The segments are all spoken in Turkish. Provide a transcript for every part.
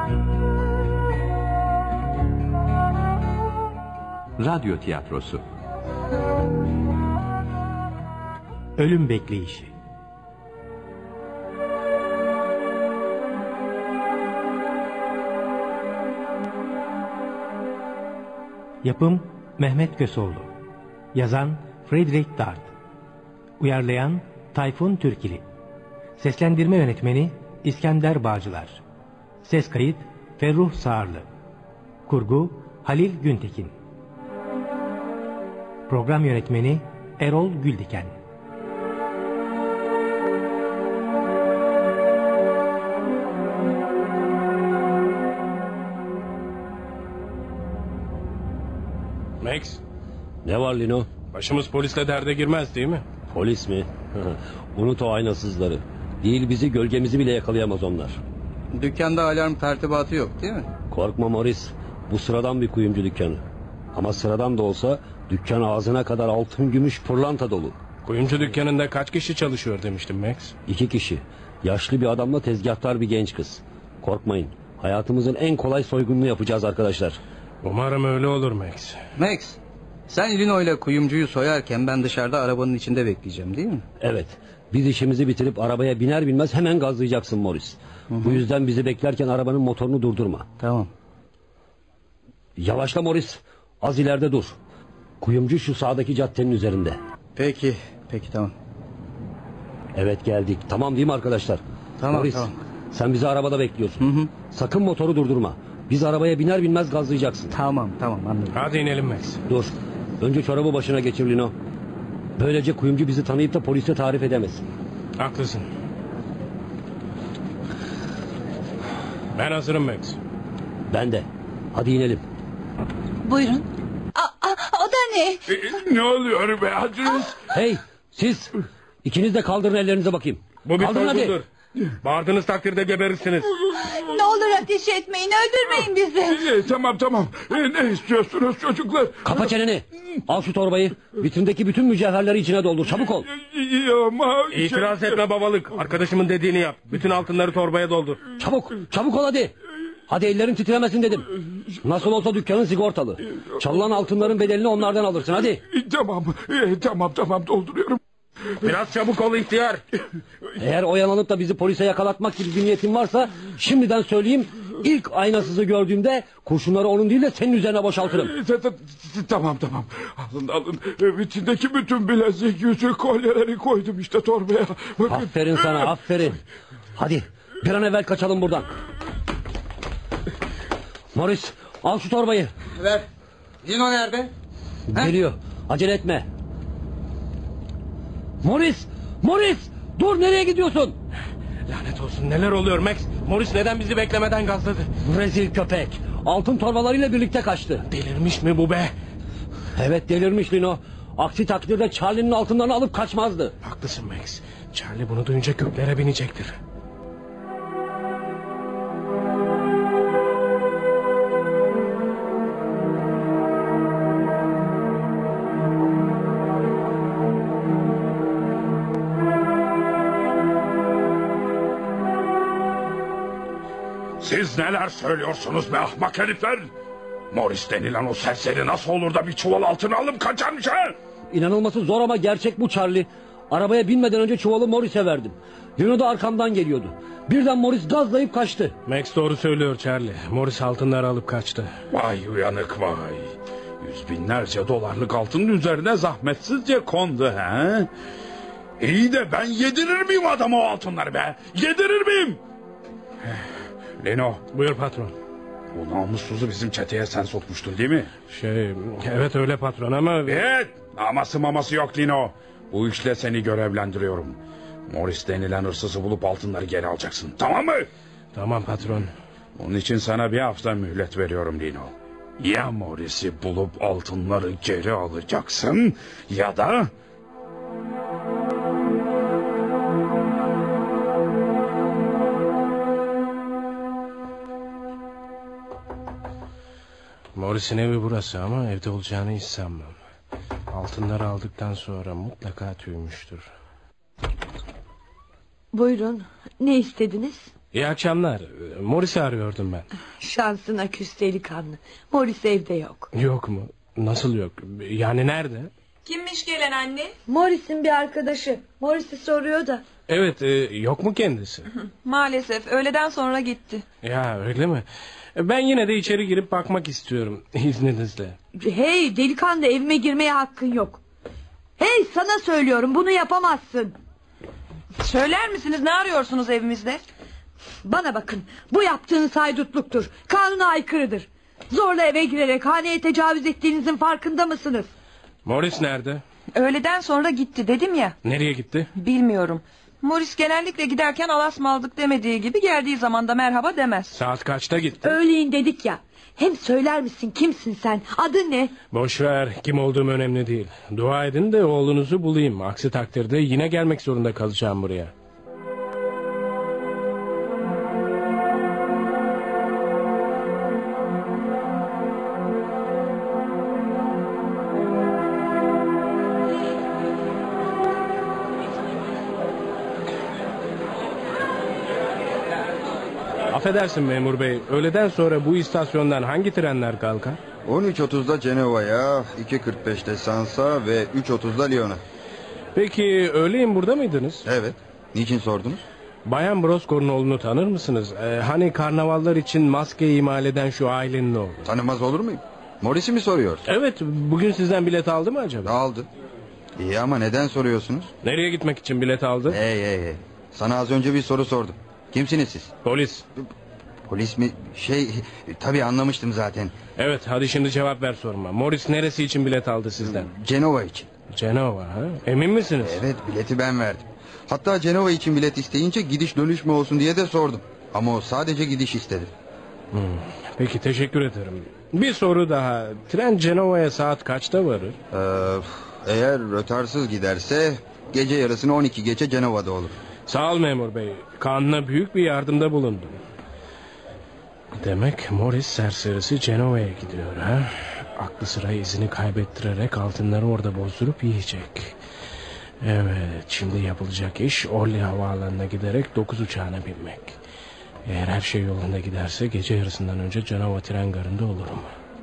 Radyo tiyatrosu. Ölüm bekleyişi. Yapım Mehmet Köseoğlu. Yazan Frederick Dard. Uyarlayan Tayfun Türkili. Seslendirme yönetmeni İskender Bağcılar. Ses kayıt Ferruh Sağırlı. Kurgu Halil Güntekin. Program yönetmeni Erol Güldiken. Max. Ne var Lino? Başımız polisle derde girmez değil mi? Polis mi? Unut o aynasızları. Değil bizi, gölgemizi bile yakalayamaz onlar. Dükkanda alarm tertibatı yok değil mi? Korkma Morris. Bu sıradan bir kuyumcu dükkanı. Ama sıradan da olsa dükkan ağzına kadar altın, gümüş, pırlanta dolu. Kuyumcu dükkanında kaç kişi çalışıyor demiştim Max? 2 kişi. Yaşlı bir adamla tezgahtar bir genç kız. Korkmayın. Hayatımızın en kolay soygununu yapacağız arkadaşlar. Umarım öyle olur Max. Max, sen Lino ile kuyumcuyu soyarken ben dışarıda arabanın içinde bekleyeceğim değil mi? Evet. Biz işimizi bitirip arabaya biner binmez hemen gazlayacaksın Morris. Bu yüzden bizi beklerken arabanın motorunu durdurma. Tamam. Yavaşla Morris. Az ileride dur. Kuyumcu şu sağdaki caddenin üzerinde. Peki tamam. Evet geldik. Tamam değil mi arkadaşlar? Tamam, Morris, tamam. sen bizi arabada bekliyorsun. Sakın motoru durdurma. Biz arabaya biner binmez gazlayacaksın. Tamam anladım. Hadi inelim Max. Dur. Önce çorabı başına geçir Lino. Böylece kuyumcu bizi tanıyıp da polise tarif edemez. Haklısın. Ben hazırım Max. Ben de. Hadi inelim. Buyurun. O da ne? Ne oluyor be Adres? Hey siz. İkiniz de kaldırın ellerinize bakayım. Bu bir Kaldırın soygundur. Bağırdığınız takdirde geberirsiniz. Ne olur ateş etmeyin, öldürmeyin bizi. Tamam. Ne istiyorsunuz çocuklar? Kapa çeneni. Al şu torbayı. Vitrindeki bütün mücevherleri içine doldur. Çabuk ol. Ama... İtiraz etme babalık. Arkadaşımın dediğini yap. Bütün altınları torbaya doldur. Çabuk ol hadi. Hadi ellerin titremesin dedim. Nasıl olsa dükkanın sigortalı. Çalınan altınların bedelini onlardan alırsın hadi. Tamam dolduruyorum. Biraz çabuk ol ihtiyar. Eğer oyalanıp da bizi polise yakalatmak gibi bir niyetin varsa şimdiden söyleyeyim. İlk aynasızı gördüğümde kurşunları onun değil de senin üzerine boşaltırım. Tamam. Alın. Vitrindeki bütün bilezik, yüzük, kolyeleri koydum işte torbaya. Bakın. Aferin sana aferin. Hadi bir an evvel kaçalım buradan. Morris al şu torbayı. Ver. Lino nerede? Geliyor. Acele etme. Morris dur, nereye gidiyorsun? Lanet olsun, neler oluyor Max? Morris neden bizi beklemeden gazladı? Rezil köpek. Altın torbalarıyla birlikte kaçtı. Delirmiş mi bu be? Evet delirmiş Lino. Aksi takdirde Charlie'nin altınlarını alıp kaçmazdı. Haklısın Max. Charlie bunu duyunca göklere binecektir. Siz neler söylüyorsunuz be ahmak herifler? Morris denilen o serseri nasıl olur da bir çuval altını alıp kaçarmış ha? İnanılması zor ama gerçek bu Charlie. Arabaya binmeden önce çuvalı Morris'e verdim. Lino da arkamdan geliyordu. Birden Morris gazlayıp kaçtı. Max doğru söylüyor Charlie. Morris altınları alıp kaçtı. Vay uyanık vay. Yüz binlerce dolarlık altının üzerine zahmetsizce kondu ha? İyi de ben yedirir miyim adama o altınları be? Yedirir miyim? Lino. Buyur patron. Bu namussuzu bizim çeteye sen sokmuştun değil mi? Evet öyle patron ama... Evet, maması yok Lino. Bu işle seni görevlendiriyorum. Morris denilen hırsızı bulup altınları geri alacaksın, tamam mı? Tamam patron. Onun için sana bir hafta mühlet veriyorum Lino. Ya Morris'i bulup altınları geri alacaksın ya da... Morris'in evi burası ama evde olacağını hiç sanmam. Altınları aldıktan sonra mutlaka tüymüştür. Buyurun, ne istediniz? İyi akşamlar. Morris'i arıyordum ben. Şansına küs delikanlı. Morris evde yok. Yok mu? Nasıl yok? Yani nerede? Kimmiş gelen anne? Morris'in bir arkadaşı. Morris'i soruyor da. Evet, yok mu kendisi? Maalesef öğleden sonra gitti. Ya öyle mi? Ben yine de içeri girip bakmak istiyorum izninizle. Hey delikanlı, evime girmeye hakkın yok. Hey, sana söylüyorum, bunu yapamazsın. Söyler misiniz, ne arıyorsunuz evimizde? Bana bakın, bu yaptığınız haydutluktur. Kanuna aykırıdır. Zorla eve girerek haneye tecavüz ettiğinizin farkında mısınız? Morris nerede? Öğleden sonra gitti dedim ya. Nereye gitti? Bilmiyorum. Morris genellikle giderken alasmaldık demediği gibi geldiği zaman da merhaba demez. Saat kaçta gitti? Öğleyin dedik ya. Hem söyler misin, kimsin sen? Adın ne? Boş ver, kim olduğum önemli değil. Dua edin de oğlunuzu bulayım. Aksi takdirde yine gelmek zorunda kalacağım buraya. Affedersin memur bey, öğleden sonra bu istasyondan hangi trenler kalkar? 13.30'da Cenova'ya, 2.45'te Sansa ve 3.30'da Lyon'a. Peki öğleyin burada mıydınız? Evet. Niçin sordunuz? Bayan Brosco'nun oğlunu tanır mısınız? Hani karnavallar için maske imal eden şu ailenin oğlu. Tanımaz olur muyum? Morris'i mi soruyorsun? Evet, bugün sizden bilet aldı mı acaba? Aldı. İyi ama neden soruyorsunuz? Nereye gitmek için bilet aldı? Hey. Sana az önce bir soru sordum. Kimsiniz siz? Polis. Polis mi? Tabii anlamıştım zaten. Evet, hadi şimdi cevap ver soruma. Morris neresi için bilet aldı sizden? Cenova için. Cenova ha? Emin misiniz? Evet, bileti ben verdim. Hatta Cenova için bilet isteyince gidiş dönüş mü olsun diye de sordum. Ama o sadece gidiş istedi. Peki, teşekkür ederim. Bir soru daha. Tren Cenova'ya saat kaçta varır? Eğer rötarsız giderse gece yarısını 12 geçe Cenova'da olur. Sağ ol memur bey. Kanuna büyük bir yardımda bulundum. Demek Morris serserisi Cenova'ya gidiyor ha? Aklı sıra izini kaybettirerek altınları orada bozdurup yiyecek. Evet, şimdi yapılacak iş Orly havaalanına giderek 9 uçağına binmek. Eğer her şey yolunda giderse gece yarısından önce Cenova tren garında olurum.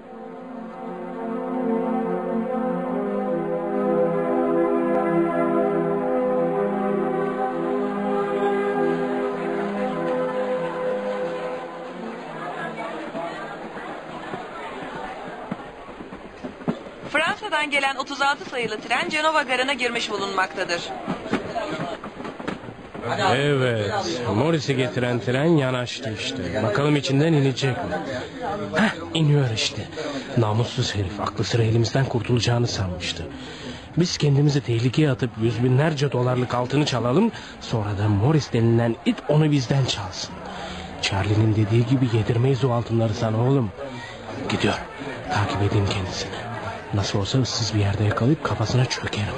Fransa'dan gelen 36 sayılı tren Cenova garına girmiş bulunmaktadır. Evet, Morris'i getiren tren yanaştı işte. Bakalım içinden inecek mi? Heh, iniyor işte. Namussuz herif, aklı sıra elimizden kurtulacağını sanmıştı. Biz kendimizi tehlikeye atıp yüz binlerce dolarlık altını çalalım. Sonra da Morris denilen it onu bizden çalsın. Charlie'nin dediği gibi yedirmeyiz o altınları sana oğlum. Gidiyor, takip edin kendisini. Nasıl olsa ıssız bir yerde yakalayıp kafasına çökerim.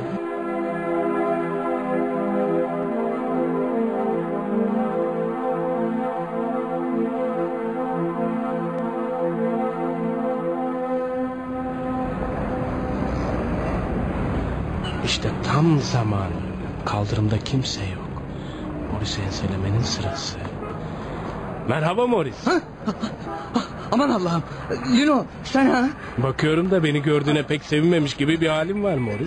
İşte tam zamanı. Kaldırımda kimse yok. Morris'i enselemenin sırası. Merhaba Morris. Aman Allah'ım. Lino, sen ha? Bakıyorum da beni gördüğüne pek sevinmemiş gibi bir halim var Morris.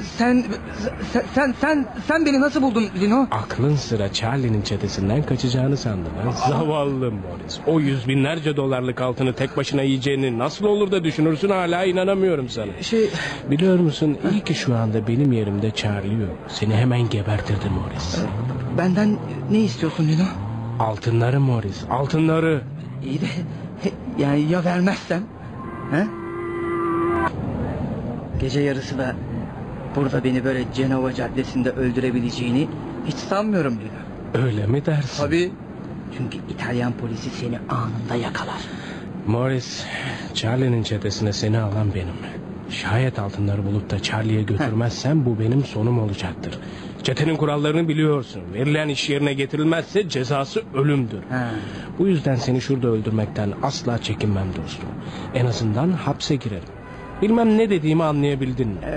Sen beni nasıl buldun Lino? Aklın sıra Charlie'nin çetesinden kaçacağını sandın ha? Zavallı Morris. O yüz binlerce dolarlık altını tek başına yiyeceğini nasıl olur da düşünürsün, hala inanamıyorum sana. Biliyor musun, iyi ki şu anda benim yerimde Charlie yok. Seni hemen gebertirdi Morris. Benden ne istiyorsun Lino? Altınları Morris, altınları. İyi de yani ya vermezsem? He? Gece yarısı da burada beni böyle Cenova caddesinde öldürebileceğini hiç sanmıyorum Lino. Öyle mi dersin? Tabii. Çünkü İtalyan polisi seni anında yakalar. Morris, Charlie'nin çetesine seni alan benim. Şayet altınları bulup da Charlie'ye götürmezsem bu benim sonum olacaktır. Çetenin kurallarını biliyorsun. Verilen iş yerine getirilmezse cezası ölümdür. Bu yüzden seni şurada öldürmekten asla çekinmem dostum. En azından hapse girerim. Bilmem ne dediğimi anlayabildin mi?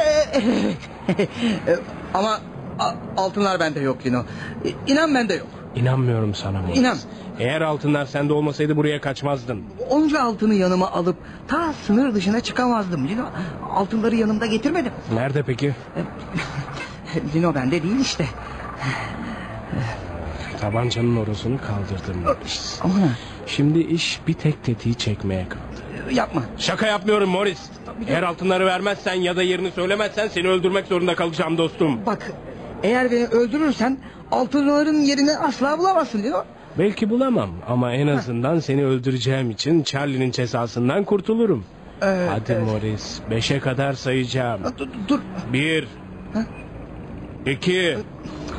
Ama altınlar bende yok Lino. İnan bende yok. İnanmıyorum sana Morris. İnan. Eğer altınlar sende olmasaydı buraya kaçmazdın. Onca altını yanıma alıp ta sınır dışına çıkamazdım Lino. Altınları yanımda getirmedim. Nerede peki? Lino bende değil işte. Tabancanın orasını kaldırdım. Aman. Şimdi iş bir tek tetiği çekmeye kaldı. Yapma. Şaka yapmıyorum Morris. Eğer altınları vermezsen ya da yerini söylemezsen seni öldürmek zorunda kalacağım dostum. Bak, eğer beni öldürürsen altınların yerini asla bulamazsın Lino. Belki bulamam ama en azından seni öldüreceğim için Charlie'nin cezasından kurtulurum. Hadi Morris, 5'e kadar sayacağım. Dur. 1 2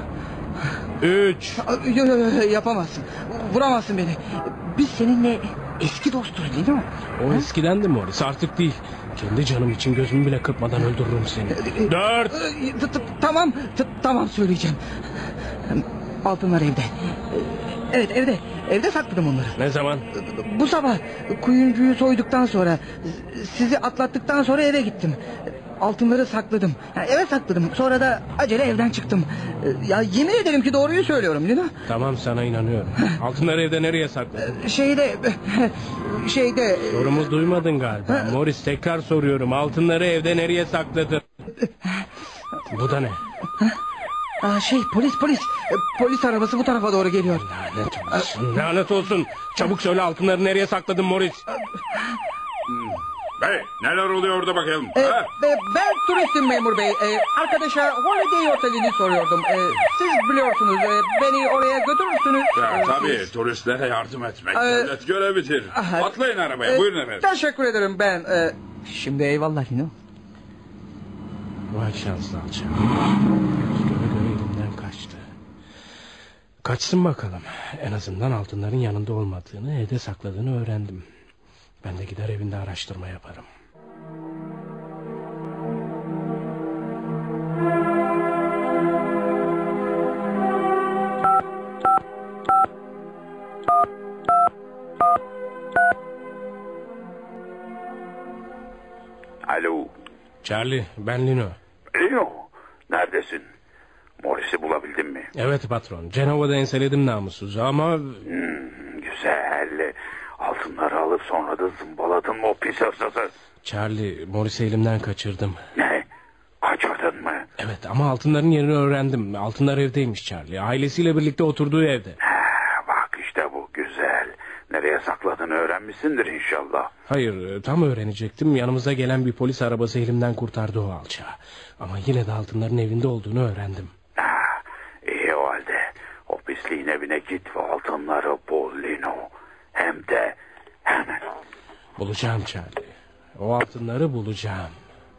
3. Yapamazsın. Vuramazsın beni. Biz seninle eski dostuz değil mi? O eskidendi Morris, artık değil. Kendi canım için gözümü bile kırpmadan öldürürüm seni. 4. Tamam söyleyeceğim. Altınlar evde. Evet, evde sakladım onları. Ne zaman? Bu sabah kuyumcuyu soyduktan sonra, sizi atlattıktan sonra eve gittim. Altınları sakladım. Eve sakladım. Sonra da acele evden çıktım. Ya yemin ederim ki doğruyu söylüyorum Lina. Tamam, sana inanıyorum. Altınları evde nereye sakladın? Şeyde. Sorumu duymadın galiba. Morris, tekrar soruyorum. Altınları evde nereye sakladın? Bu da ne? Polis. Polis arabası bu tarafa doğru geliyor. Lanet olsun. Çabuk söyle, altınları nereye sakladın Morris? Bey, neler oluyor orada bakalım? Ben turistim memur bey. Arkadaşa Holiday Oteli'ni soruyordum. Siz biliyorsunuz, beni oraya götürürsünüz. Tabii, turistlere yardım etmek devlet görevidir. Atlayın arabaya, buyurun efendim. Teşekkür ederim ben. Şimdi eyvallah Lino. Vay şanslı alçak. Göre elimden kaçtı. Kaçsın bakalım. En azından altınların yanında olmadığını, evde sakladığını öğrendim. Ben de gider evinde araştırma yaparım. Alo. Charlie, ben Lino. Lino, neredesin? Morris'i bulabildin mi? Evet patron, Cenova'da enseledim namussuzu ama... Güzel. Altınları alıp sonra da zımbaladın mı o pis hırsızı? Charlie, Morris'i elimden kaçırdım. Ne? Kaçırdın mı? Evet, ama altınların yerini öğrendim. Altınlar evdeymiş Charlie. Ailesiyle birlikte oturduğu evde. Bak işte bu güzel. Nereye sakladığını öğrenmişsindir inşallah. Hayır, tam öğrenecektim. Yanımıza gelen bir polis arabası elimden kurtardı o alçağı. Ama yine de altınların evinde olduğunu öğrendim. İyi o halde. O pisliğin evine git ve altınları bul Lino. Hem de hemen. Bulacağım Charlie. O altınları bulacağım.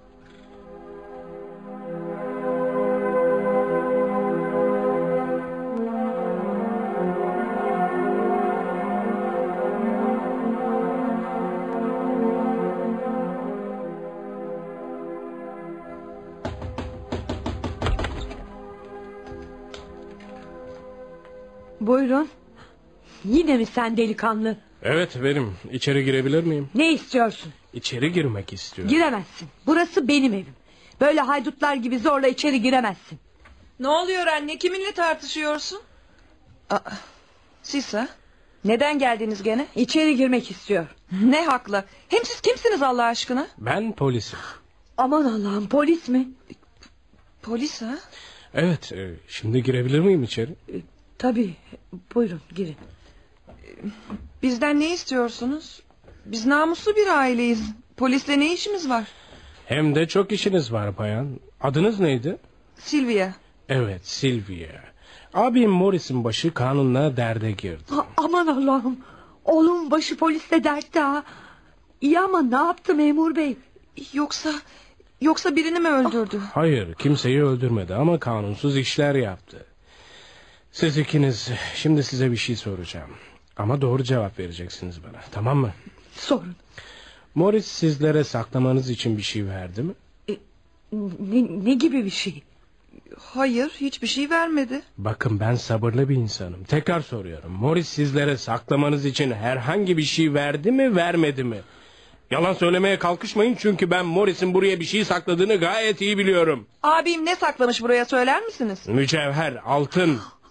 Buyurun. Yine mi sen delikanlı? Evet benim. İçeri girebilir miyim? Ne istiyorsun? İçeri girmek istiyorum. Giremezsin. Burası benim evim. Böyle haydutlar gibi zorla içeri giremezsin. Ne oluyor anne? Kiminle tartışıyorsun? Siz ha? Neden geldiniz gene? İçeri girmek istiyor. Ne hakla? Hem siz kimsiniz Allah aşkına? Ben polisim. Aman Allah'ım, polis mi? Polis ha? Evet, şimdi girebilir miyim içeri? Tabii, buyurun girin. Bizden ne istiyorsunuz? Biz namuslu bir aileyiz. Polisle ne işimiz var? Hem de çok işiniz var bayan. Adınız neydi? Sylvia. Evet, Sylvia. Abim Morris'in başı kanunla derde girdi. Aman Allah'ım. Oğlum başı polisle dertte ha. İyi ama ne yaptı memur bey? Yoksa birini mi öldürdü? Hayır, kimseyi öldürmedi ama kanunsuz işler yaptı. Siz ikiniz, şimdi size bir şey soracağım. Ama doğru cevap vereceksiniz bana, tamam mı? Sorun. Morris sizlere saklamanız için bir şey verdi mi? Ne gibi bir şey? Hayır, hiçbir şey vermedi. Bakın ben sabırlı bir insanım. Tekrar soruyorum. Morris sizlere saklamanız için herhangi bir şey verdi mi, vermedi mi? Yalan söylemeye kalkışmayın çünkü ben Morris'in buraya bir şey sakladığını gayet iyi biliyorum. Abim ne saklamış buraya söyler misiniz? Mücevher, altın.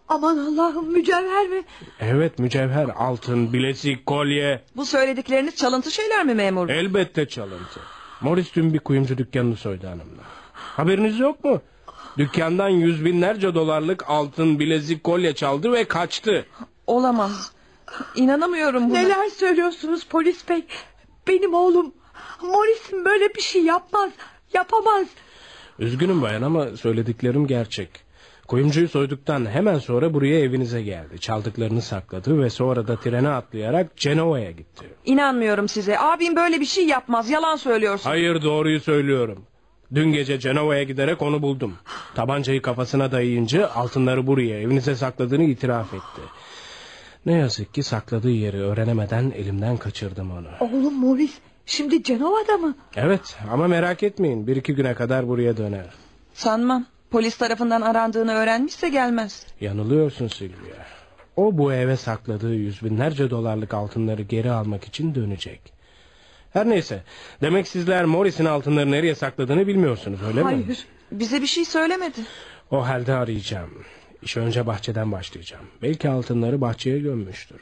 Aman Allah'ım, mücevher mi? Evet, mücevher, altın, bilezik, kolye. Bu söyledikleriniz çalıntı şeyler mi memur bey? Elbette çalıntı. Morris dün bir kuyumcu dükkanını soydu hanımlar. Haberiniz yok mu? Dükkandan yüz binlerce dolarlık altın, bilezik, kolye çaldı ve kaçtı. Olamaz. İnanamıyorum buna. Neler söylüyorsunuz polis bey? Benim oğlum Morris'in böyle bir şey yapmaz. Yapamaz. Üzgünüm bayan ama söylediklerim gerçek. Kuyumcuyu soyduktan hemen sonra buraya evinize geldi. Çaldıklarını sakladı ve sonra da trene atlayarak Cenova'ya gitti. İnanmıyorum size. Abim böyle bir şey yapmaz. Yalan söylüyorsun. Hayır, doğruyu söylüyorum. Dün gece Cenova'ya giderek onu buldum. Tabancayı kafasına dayayınca altınları buraya evinize sakladığını itiraf etti. Ne yazık ki sakladığı yeri öğrenemeden elimden kaçırdım onu. Oğlum Morris şimdi Cenova'da mı? Evet ama merak etmeyin, 1-2 güne kadar buraya döner. Sanmam. Polis tarafından arandığını öğrenmişse gelmez. Yanılıyorsun Sylvia. O bu eve sakladığı yüz binlerce dolarlık altınları geri almak için dönecek. Her neyse, demek sizler Morris'in altınları nereye sakladığını bilmiyorsunuz, öyle mi? Hayır. Bize bir şey söylemedi. O halde arayacağım. İşe önce bahçeden başlayacağım. Belki altınları bahçeye gömmüştür.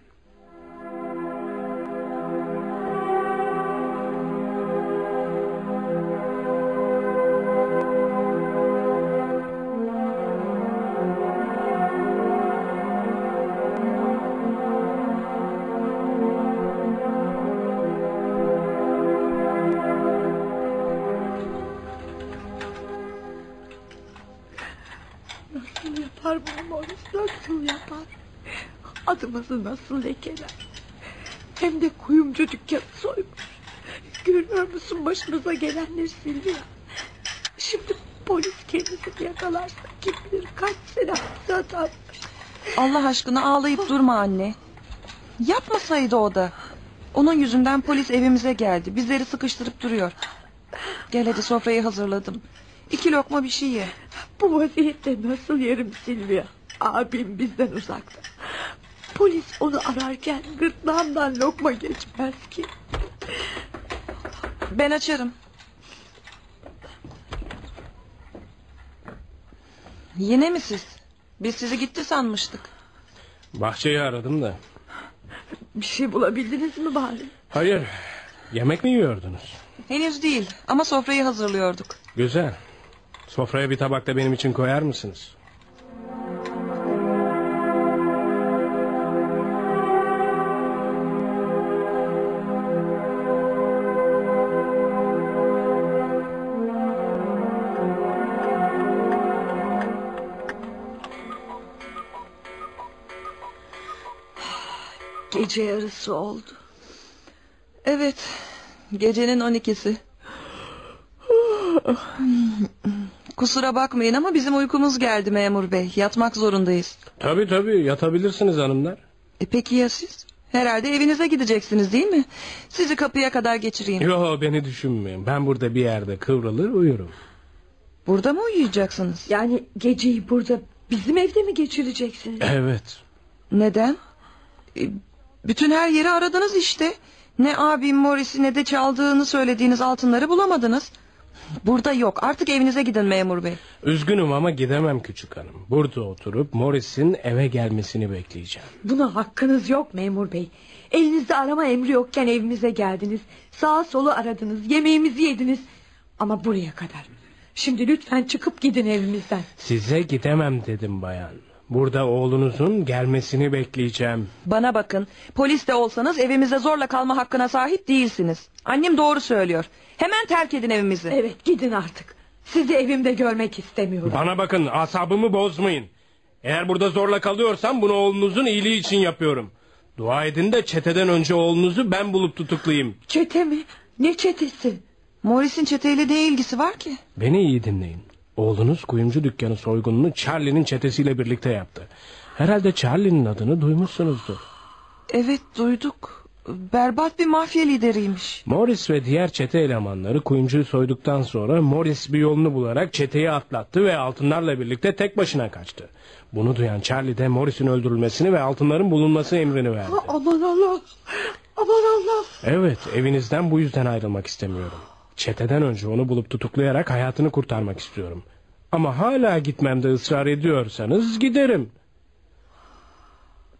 Nasıl yapar bunu Morris, nasıl yapar? Adımızı nasıl lekeler? Hem de kuyumcu dükkanı soymuş. Görüyor musun başımıza gelenleri Sylvia? Şimdi polis kendisini yakalarsa kim bilir kaç sene hapse atar. Allah aşkına ağlayıp durma anne. Yapmasaydı o da. Onun yüzünden polis evimize geldi. Bizleri sıkıştırıp duruyor. Gel hadi, sofrayı hazırladım. 2 lokma bir şey ye. Bu vaziyette nasıl yerim Sylvia? Abim bizden uzakta. Polis onu ararken gırtlağımdan lokma geçmez ki. Ben açarım. Yine mi siz? Biz sizi gitti sanmıştık. Bahçeyi aradım da. Bir şey bulabildiniz mi bari? Hayır, yemek mi yiyordunuz? Henüz değil ama sofrayı hazırlıyorduk. Güzel. Sofraya bir tabak da benim için koyar mısınız? Gece yarısı oldu. Evet, gecenin 12'si. Kusura bakmayın ama bizim uykumuz geldi memur bey. Yatmak zorundayız. Tabii yatabilirsiniz hanımlar. Peki ya siz? Herhalde evinize gideceksiniz değil mi? Sizi kapıya kadar geçireyim. Yo, beni düşünmeyin. Ben burada bir yerde kıvrılır uyurum. Burada mı uyuyacaksınız? Yani geceyi burada bizim evde mi geçireceksiniz? Evet. Neden? Bütün her yeri aradınız işte. Ne abim Morris'i ne de çaldığını söylediğiniz altınları bulamadınız. Burada yok. Artık evinize gidin memur bey. Üzgünüm ama gidemem küçük hanım. Burada oturup Morris'in eve gelmesini bekleyeceğim. Buna hakkınız yok memur bey. Elinizde arama emri yokken evimize geldiniz. Sağa solu aradınız. Yemeğimizi yediniz. Ama buraya kadar. Şimdi lütfen çıkıp gidin evimizden. Size gidemem dedim bayan. Burada oğlunuzun gelmesini bekleyeceğim. Bana bakın. Polis de olsanız evimize zorla kalma hakkına sahip değilsiniz. Annem doğru söylüyor. Hemen terk edin evimizi. Evet, gidin artık. Sizi evimde görmek istemiyorum. Bana bakın, asabımı bozmayın. Eğer burada zorla kalıyorsam bunu oğlunuzun iyiliği için yapıyorum. Dua edin de çeteden önce oğlunuzu ben bulup tutuklayayım. Çete mi? Ne çetesi? Morris'in çeteyle ne ilgisi var ki? Beni iyi dinleyin. Oğlunuz kuyumcu dükkanı soygununu Charlie'nin çetesiyle birlikte yaptı. Herhalde Charlie'nin adını duymuşsunuzdur. Evet, duyduk. Berbat bir mafya lideriymiş. Morris ve diğer çete elemanları kuyumcuyu soyduktan sonra Morris bir yolunu bularak çeteyi atlattı ve altınlarla birlikte tek başına kaçtı. Bunu duyan Charlie de Morris'in öldürülmesini ve altınların bulunması emrini verdi. Aman Allah! Aman Allah! Evet, evinizden bu yüzden ayrılmak istemiyorum. Çeteden önce onu bulup tutuklayarak hayatını kurtarmak istiyorum. Ama hala gitmemde ısrar ediyorsanız giderim.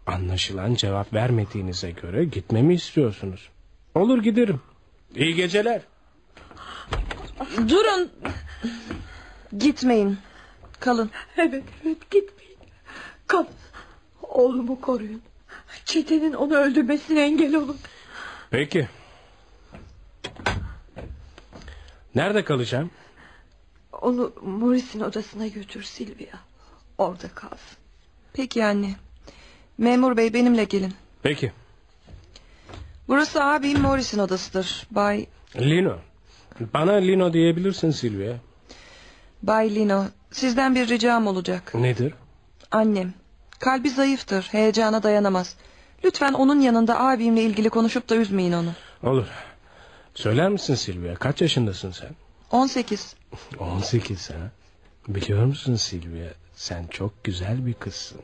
Anlaşılan cevap vermediğinize göre gitmemi istiyorsunuz. Olur, giderim. İyi geceler. Durun. Gitmeyin. Kalın. Evet gitmeyin. Kalın. Oğlumu koruyun. Çetenin onu öldürmesine engel olun. Peki. Nerede kalacağım? Onu Morris'in odasına götür Silvia. Orada kalsın. Peki anne. Memur bey, benimle gelin. Peki. Burası abim Morris'in odasıdır. Bay... Lino. Bana Lino diyebilirsin Silvia. Bay Lino, sizden bir ricam olacak. Nedir? Annem. Kalbi zayıftır, heyecana dayanamaz. Lütfen onun yanında abimle ilgili konuşup da üzmeyin onu. Olur. Söyler misin Silvia, kaç yaşındasın sen? 18. 18 ha? Biliyor musun Silvia, sen çok güzel bir kızsın.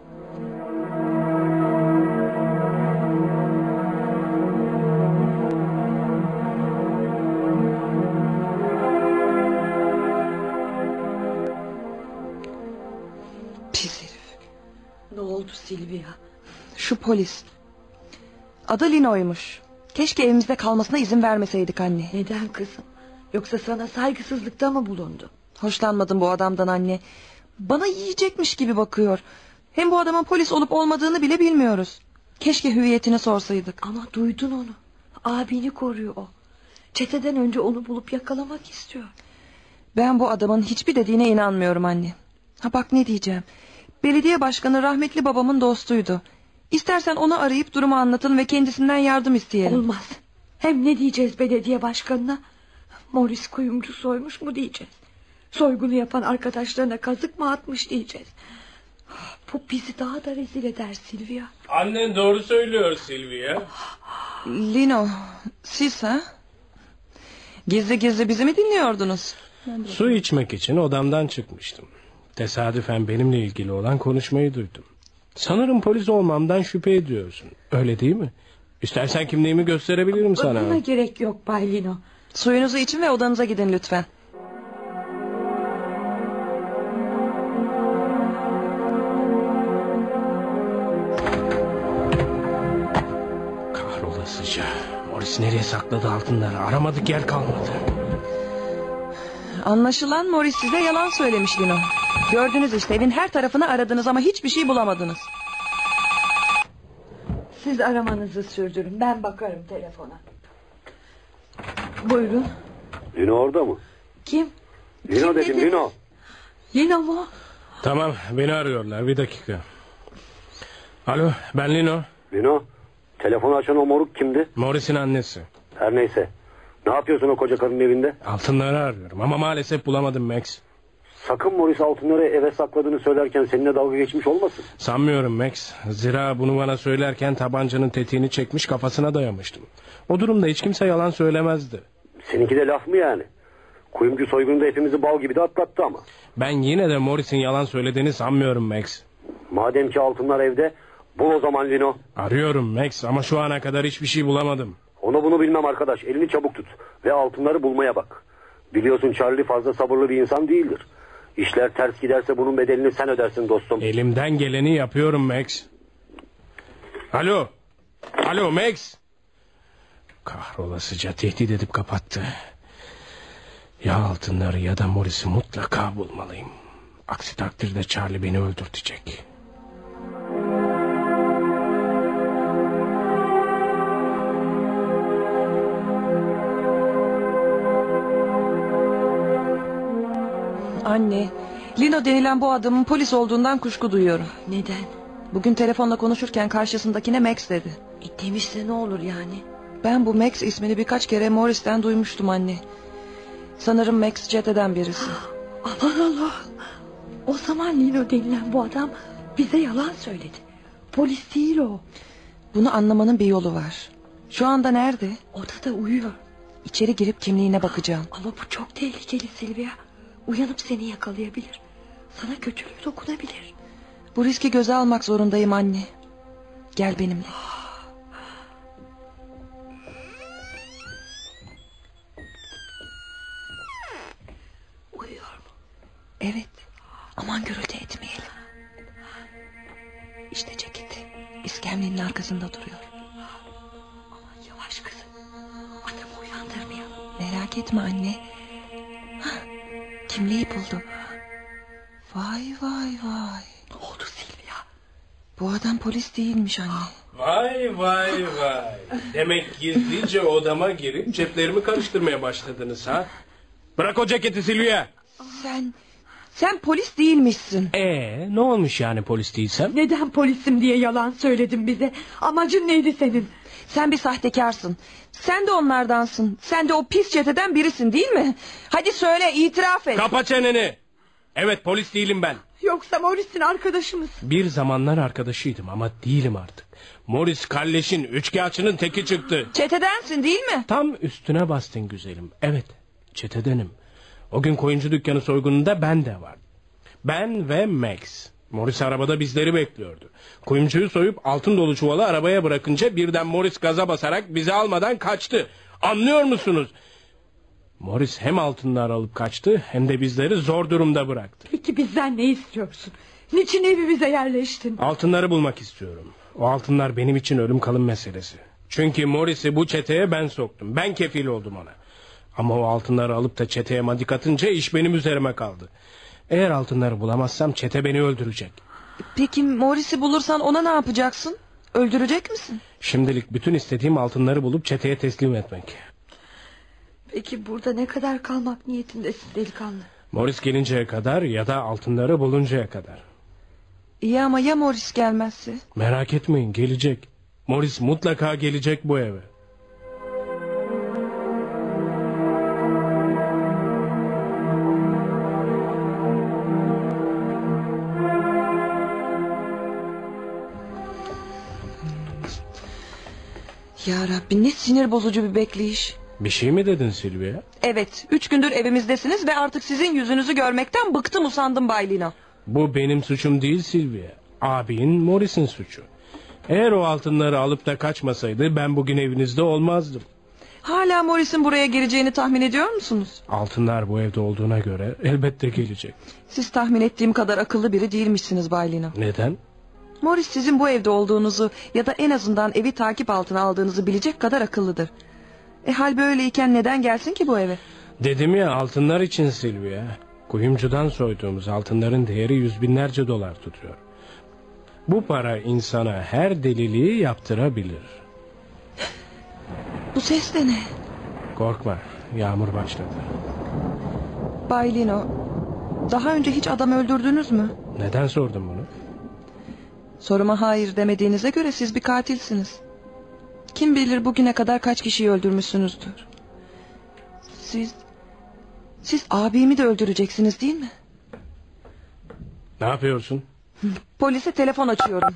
Pis herif. Ne oldu Silvia? Şu polis. Adı Lino'ymuş. Keşke evimizde kalmasına izin vermeseydik anne. Neden kızım? Yoksa sana saygısızlıkta mı bulundu? Hoşlanmadım bu adamdan anne. Bana yiyecekmiş gibi bakıyor. Hem bu adamın polis olup olmadığını bile bilmiyoruz. Keşke hüviyetini sorsaydık. Ama duydun onu. Abini koruyor o. Çeteden önce onu bulup yakalamak istiyor. Ben bu adamın hiçbir dediğine inanmıyorum anne. Ha bak ne diyeceğim. Belediye başkanı rahmetli babamın dostuydu. İstersen onu arayıp durumu anlatın ve kendisinden yardım isteyelim. Olmaz. Hem ne diyeceğiz belediye başkanına? Morris kuyumcu soymuş mu diyeceğiz? Soygunu yapan arkadaşlarına kazık mı atmış diyeceğiz? Bu bizi daha da rezil eder Silvia. Annen doğru söylüyor Silvia. Lino, siz ha? Gizli gizli bizi mi dinliyordunuz? Su içmek için odamdan çıkmıştım. Tesadüfen benimle ilgili olan konuşmayı duydum. Sanırım polis olmamdan şüphe ediyorsun. Öyle değil mi? İstersen kimliğimi gösterebilirim sana. Buna gerek yok Bay Lino. Suyunuzu için ve odanıza gidin lütfen. Kahrolasıca. Morris nereye sakladı altınları? Aramadık yer kalmadı. Anlaşılan Morris size yalan söylemiş Lino. Gördünüz işte, evin her tarafını aradınız ama hiçbir şey bulamadınız. Siz aramanızı sürdürün. Ben bakarım telefona. Buyurun. Lino orada mı? Kim? Lino dedim, Lino. Lino mu? Tamam, beni arıyorlar, bir dakika. Alo, ben Lino. Lino, telefonu açan o moruk kimdi? Morris'in annesi. Her neyse. Ne yapıyorsun o koca karının evinde? Altınları arıyorum ama maalesef bulamadım Max. Sakın Morris altınları eve sakladığını söylerken seninle dalga geçmiş olmasın. Sanmıyorum Max. Zira bunu bana söylerken tabancanın tetiğini çekmiş, kafasına dayamıştım. O durumda hiç kimse yalan söylemezdi. Seninki de laf mı yani? Kuyumcu soygununda hepimizi bal gibi de atlattı ama. Ben yine de Morris'in yalan söylediğini sanmıyorum Max. Madem ki altınlar evde, bul o zaman Lino. Arıyorum Max ama şu ana kadar hiçbir şey bulamadım. Onu bunu bilmem arkadaş. Elini çabuk tut ve altınları bulmaya bak. Biliyorsun Charlie fazla sabırlı bir insan değildir. İşler ters giderse bunun bedelini sen ödersin dostum. Elimden geleni yapıyorum Max. Alo. Alo Max. Kahrolasıca tehdit edip kapattı. Ya altınları ya da Morris'i mutlaka bulmalıyım. Aksi takdirde Charlie beni öldürtecek. Anne, Lino denilen bu adamın polis olduğundan kuşku duyuyorum. Neden? Bugün telefonla konuşurken karşısındakine Max dedi. Demişse ne olur yani? Ben bu Max ismini birkaç kere Morris'ten duymuştum anne. Sanırım Max çeteden birisi. Aman Allah. O zaman Lino denilen bu adam bize yalan söyledi. Polis değil o. Bunu anlamanın bir yolu var. Şu anda nerede? Odada uyuyor. İçeri girip kimliğine bakacağım. Ama bu çok tehlikeli Silvia. Uyanıp seni yakalayabilir. Sana kötülük dokunabilir. Bu riski göze almak zorundayım anne. Gel benimle. Uyuyor mu? Evet. Aman gürültü etmeyelim. İşte ceketi. karşısında duruyor. Yavaş kızım. Adamı uyandırmayalım. Merak etme anne. Hah, kimliği buldum. Vay vay vay. Ne oldu Silvia? Bu adam polis değilmiş anne. Vay vay vay. Demek gizlice odama girip ceplerimi karıştırmaya başladınız ha? Bırak o ceketi Silvia. Sen polis değilmişsin. Ne olmuş yani polis değilsem? Neden polisim diye yalan söyledin bize? Amacın neydi senin? Sen bir sahtekarsın. Sen de onlardansın. Sen de o pis çeteden birisin değil mi? Hadi söyle, itiraf et. Kapa çeneni. Evet, polis değilim ben. Yoksa Morris'in arkadaşı mısın? Bir zamanlar arkadaşıydım ama değilim artık. Morris kalleşin, üçkağıtçının teki çıktı. Çetedensin değil mi? Tam üstüne bastın güzelim. Evet, çetedenim. O gün koyuncu dükkanı soygununda ben de vardım. Ben ve Max. Morris arabada bizleri bekliyordu. Kuyumcuyu soyup altın dolu çuvalı arabaya bırakınca birden Morris gaza basarak bizi almadan kaçtı. Anlıyor musunuz? Morris hem altınları alıp kaçtı hem de bizleri zor durumda bıraktı. Peki bizden ne istiyorsun? Niçin evimize yerleştin? Altınları bulmak istiyorum. O altınlar benim için ölüm kalım meselesi. Çünkü Morris'i bu çeteye ben soktum. Ben kefil oldum ona. Ama o altınları alıp da çeteye madik atınca iş benim üzerime kaldı. Eğer altınları bulamazsam çete beni öldürecek. Peki Morris'i bulursan ona ne yapacaksın? Öldürecek misin? Şimdilik bütün istediğim altınları bulup çeteye teslim etmek. Peki burada ne kadar kalmak niyetindesin delikanlı? Morris gelinceye kadar ya da altınları buluncaya kadar. İyi ama ya Morris gelmezse? Merak etmeyin, gelecek. Morris mutlaka gelecek bu eve. Ya Rabbi, ne sinir bozucu bir bekleyiş. Bir şey mi dedin Silvia? Evet, 3 gündür evimizdesiniz ve artık sizin yüzünüzü görmekten bıktım, usandım Bay Lino. Bu benim suçum değil Silvia. Abin Morris'in suçu. Eğer o altınları alıp da kaçmasaydı ben bugün evinizde olmazdım. Hala Morris'in buraya geleceğini tahmin ediyor musunuz? Altınlar bu evde olduğuna göre elbette gelecek. Siz tahmin ettiğim kadar akıllı biri değilmişsiniz Bay Lino. Neden? Morris sizin bu evde olduğunuzu ya da en azından evi takip altına aldığınızı bilecek kadar akıllıdır. Hal böyleyken neden gelsin ki bu eve? Dedim ya, altınlar için Silvia. Kuyumcudan soyduğumuz altınların değeri yüz binlerce dolar tutuyor. Bu para insana her deliliği yaptırabilir. Bu ses de ne? Korkma, yağmur başladı. Bay Lino, daha önce hiç adam öldürdünüz mü? Neden sordun bunu? Soruma hayır demediğinize göre siz bir katilsiniz. Kim bilir bugüne kadar kaç kişiyi öldürmüşsünüzdür. Siz abimi de öldüreceksiniz değil mi? Ne yapıyorsun? Polise telefon açıyorum.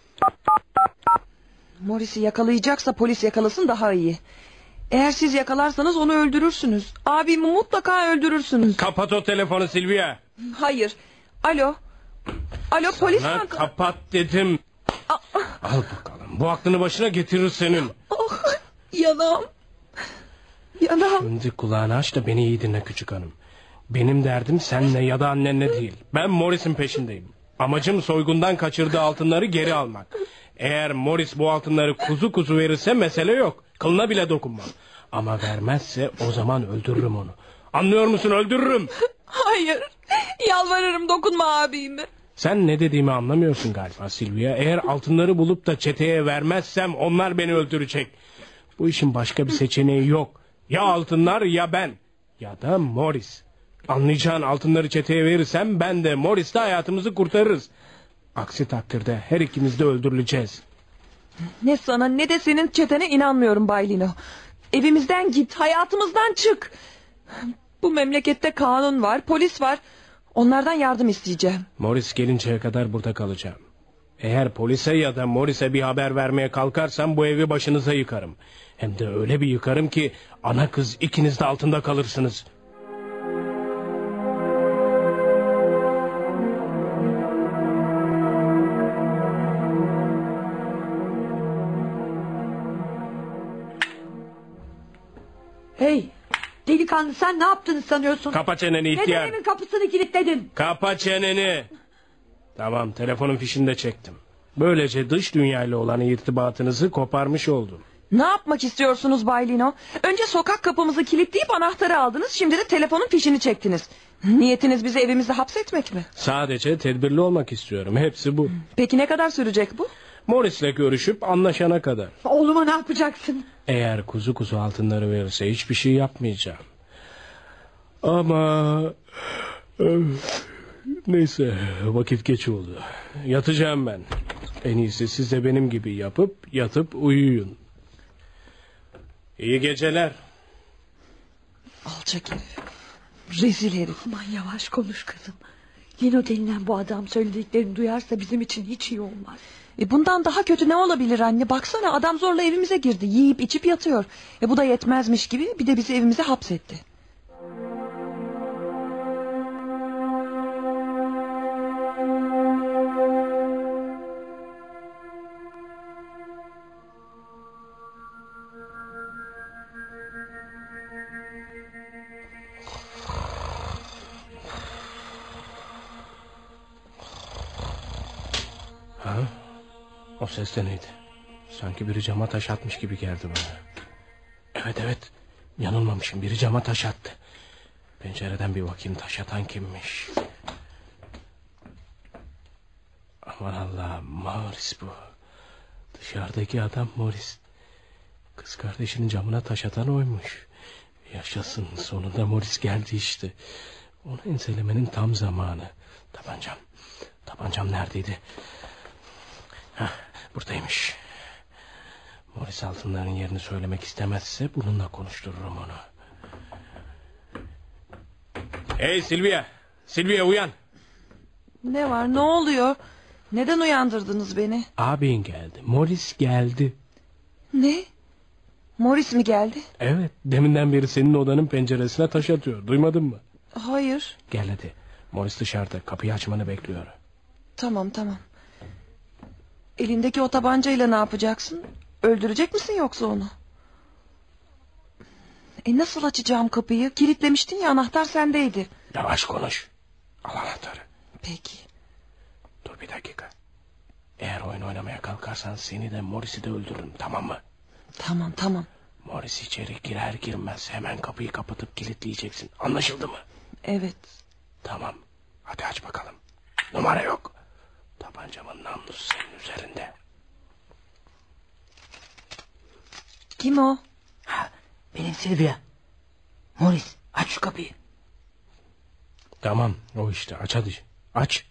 Morris'i yakalayacaksa polis yakalasın, daha iyi. Eğer siz yakalarsanız onu öldürürsünüz. Abimi mutlaka öldürürsünüz. Kapat o telefonu Silvia. Hayır. Alo. Alo, polis mi? Kapat dedim. Al bakalım, bu aklını başına getirir senin. Oh, yanağım. Yanağım. Şimdi kulağını aç da beni iyi dinle küçük hanım. Benim derdim senle ya da annenle değil. Ben Morris'in peşindeyim. Amacım soygundan kaçırdığı altınları geri almak. Eğer Morris bu altınları kuzu kuzu verirse mesele yok. Kılına bile dokunmam. Ama vermezse o zaman öldürürüm onu. Anlıyor musun, öldürürüm. Hayır. Yalvarırım, dokunma abime. Sen ne dediğimi anlamıyorsun galiba Silvia. Eğer altınları bulup da çeteye vermezsem onlar beni öldürecek. Bu işin başka bir seçeneği yok. Ya altınlar ya ben. Ya da Morris. Anlayacağın, altınları çeteye verirsem ben de Morris de hayatımızı kurtarırız. Aksi takdirde her ikimiz de öldürüleceğiz. Ne sana ne de senin çetene inanmıyorum Bay Lino. Evimizden git, hayatımızdan çık. Bu memlekette kanun var, polis var. Onlardan yardım isteyeceğim. Morris gelinceye kadar burada kalacağım. Eğer polise ya da Morris'e bir haber vermeye kalkarsam bu evi başınıza yıkarım. Hem de öyle bir yıkarım ki ana kız ikiniz de altında kalırsınız. Hey, delikanlı, sen ne yaptığını sanıyorsun? Kapa çeneni ihtiyar. Neden evin kapısını kilitledin? Kapa çeneni. Tamam, telefonun fişini de çektim. Böylece dış dünyayla olan irtibatınızı koparmış oldum. Ne yapmak istiyorsunuz Bay Lino? Önce sokak kapımızı kilitleyip anahtarı aldınız. Şimdi de telefonun fişini çektiniz. Niyetiniz bizi evimizde hapsetmek mi? Sadece tedbirli olmak istiyorum. Hepsi bu. Peki ne kadar sürecek bu? Morris'le görüşüp anlaşana kadar. Oğluma ne yapacaksın? Eğer kuzu altınları verirse hiçbir şey yapmayacağım. Ama... Neyse, vakit geç oldu. Yatacağım ben. En iyisi siz de benim gibi yapıp yatıp uyuyun. İyi geceler. Alçak herif. Rezil herif. Aman yavaş konuş kızım. Lino denilen bu adam söylediklerini duyarsa bizim için hiç iyi olmaz. Bundan daha kötü ne olabilir anne? Baksana, adam zorla evimize girdi. Yiyip içip yatıyor. Bu da yetmezmiş gibi bir de bizi evimize hapsetti. Ha? O ses de neydi? Sanki biri cama taş atmış gibi geldi bana. Evet, yanılmamışım, biri cama taş attı. Pencereden bir bakayım, taş atan kimmiş? Aman Allah'ım, Morris bu. Dışarıdaki adam Morris. Kız kardeşinin camına taş atan oymuş. Yaşasın, sonunda Morris geldi işte. Onu enselemenin tam zamanı. Tabancam neredeydi? Heh, buradaymış. Morris altınların yerini söylemek istemezse bununla konuştururum onu. Hey Silvia uyan. Ne var, ne oluyor? Neden uyandırdınız beni? Abin geldi, Morris geldi. Ne? Morris mi geldi? Evet, deminden beri senin odanın penceresine taş atıyor, duymadın mı? Hayır. Gel hadi, Morris dışarıda, kapıyı açmanı bekliyor. Tamam. Elindeki o tabancayla ne yapacaksın? Öldürecek misin yoksa onu? Nasıl açacağım kapıyı? Kilitlemiştin ya, anahtar sendeydi. Yavaş konuş. Al anahtarı. Peki. Dur bir dakika. Eğer oyun oynamaya kalkarsan seni de Morris'i de öldürürüm, tamam mı? Tamam. Morris içeri girer girmez hemen kapıyı kapatıp kilitleyeceksin. Anlaşıldı mı? Evet. Tamam. Hadi aç bakalım. Numara yok. Tabancamın namlusu senin üzerinde. Kim o? Benim Silvia. Morris, aç şu kapıyı. Tamam, o işte, aç hadi. Aç.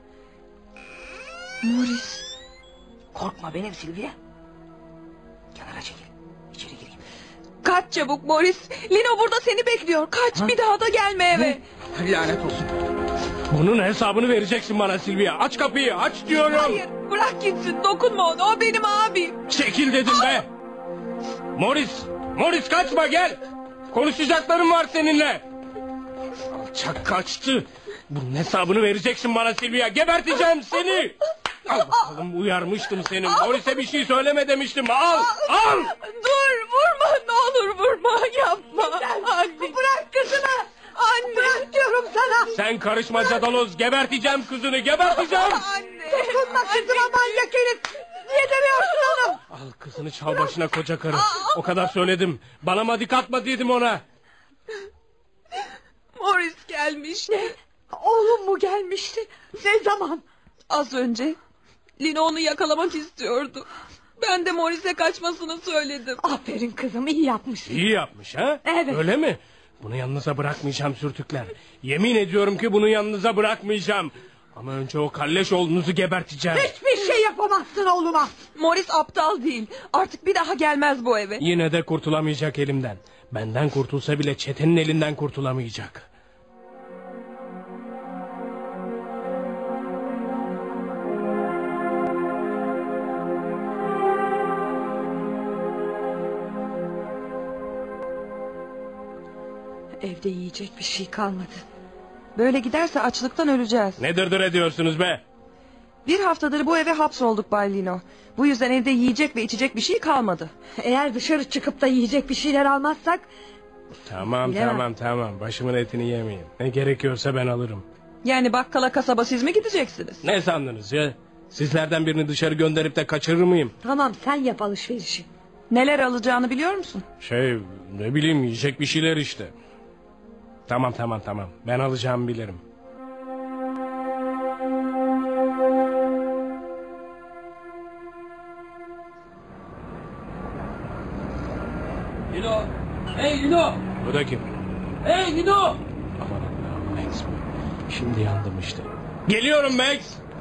Morris. Korkma, benim Silvia. Kenara çekil. İçeri gireyim. Kaç çabuk Morris. Lino burada seni bekliyor. Kaç, bir daha da gelme eve. Lanet olsun. Bunun hesabını vereceksin bana Silvia. Aç kapıyı, aç diyorum. Hayır, bırak gitsin, dokunma ona, o benim abim. Çekil dedim be. Morris kaçma, gel. Konuşacaklarım var seninle. Alçak kaçtı. Bunun hesabını vereceksin bana Silvia. Geberteceğim seni. Al bakalım, uyarmıştım seni. Morris'e bir şey söyleme demiştim. Al. Dur, vurma, ne olur vurma, yapma. Anne. Bırak kızını. Anne. Bırak diyorum sana. Sen karışma cadaloz. Geberteceğim kızını, geberteceğim. Anne. Dokunma kızıma manyak herif. Niye demiyorsun onu? Al kızını, çal başına koca karı. O kadar söyledim. Bana madik atma dedim ona. Morris gelmiş. Ne? Oğlum mu gelmişti? Ne zaman? Az önce. Lino onu yakalamak istiyordu. Ben de Morris'e kaçmasını söyledim. Aferin kızım, iyi yapmışsın. İyi yapmış ha? Evet. Öyle mi? Bunu yanınıza bırakmayacağım sürtükler. Yemin ediyorum ki bunu yanınıza bırakmayacağım. Ama önce o kalleş oğlunuzu geberteceğim. Hiçbir şey yapamazsın oğluma. Morris aptal değil. Artık bir daha gelmez bu eve. Yine de kurtulamayacak elimden. Benden kurtulsa bile çetenin elinden kurtulamayacak. Evde yiyecek bir şey kalmadı. Böyle giderse açlıktan öleceğiz. Ne dırdır ediyorsunuz be? Bir haftadır bu eve hapsolduk Bay Lino. Bu yüzden evde yiyecek ve içecek bir şey kalmadı. Eğer dışarı çıkıp da yiyecek bir şeyler almazsak... Tamam. Başımın etini yemeyin. Ne gerekiyorsa ben alırım. Yani bakkala kasaba siz mi gideceksiniz? Ne sandınız ya? Sizlerden birini dışarı gönderip de kaçırır mıyım? Tamam, sen yap alışverişi. Neler alacağını biliyor musun? Ne bileyim, yiyecek bir şeyler işte. Tamam. Ben alacağımı bilirim. Lino! Hey Lino! Bu da kim? Hey Lino! Aman Allah'ım, Max bu. Şimdi yandım işte. Geliyorum Max.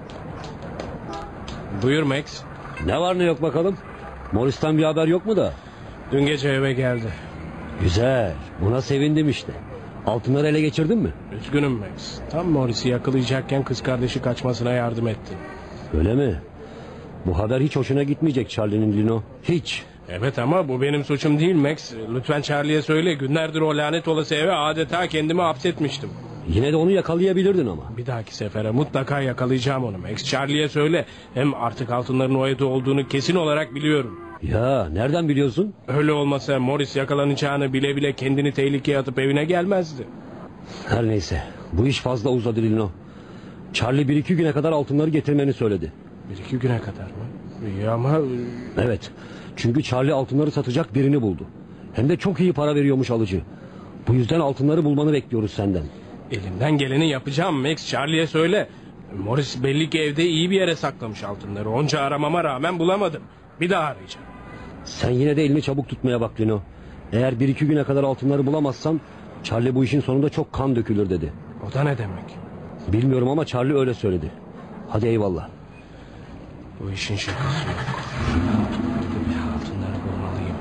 Buyur Max. Ne var ne yok bakalım? Morris'ten bir haber yok mu da? Dün gece eve geldi. Güzel. Buna sevindim işte. Altınları ele geçirdin mi? Üzgünüm Max. Tam Morris'i yakalayacakken kız kardeşi kaçmasına yardım etti. Öyle mi? Bu haber hiç hoşuna gitmeyecek Charlie'nin Lino. Hiç. Evet ama bu benim suçum değil Max. Lütfen Charlie'ye söyle. Günlerdir o lanet olası eve adeta kendimi hapsetmiştim. Yine de onu yakalayabilirdin ama. Bir dahaki sefere mutlaka yakalayacağım onu Max. Charlie'ye söyle. Hem artık altınların o evde olduğunu kesin olarak biliyorum. Ya nereden biliyorsun? Öyle olmasa Morris yakalanacağını bile bile kendini tehlikeye atıp evine gelmezdi. Her neyse. Bu iş fazla uzadı Lino. Charlie 1-2 güne kadar altınları getirmeni söyledi. 1-2 güne kadar mı? İyi ama... Evet. Çünkü Charlie altınları satacak birini buldu. Hem de çok iyi para veriyormuş alıcı. Bu yüzden altınları bulmanı bekliyoruz senden. Elimden geleni yapacağım Max. Charlie'ye söyle. Morris belli ki evde iyi bir yere saklamış altınları. Onca aramama rağmen bulamadım. Bir daha arayacağım. Sen yine de elini çabuk tutmaya bak Lino. Eğer 1-2 güne kadar altınları bulamazsan Charlie bu işin sonunda çok kan dökülür dedi. O da ne demek? Bilmiyorum ama Charlie öyle söyledi. Hadi eyvallah. Bu işin şakası yok. Altınları bulmalıyım.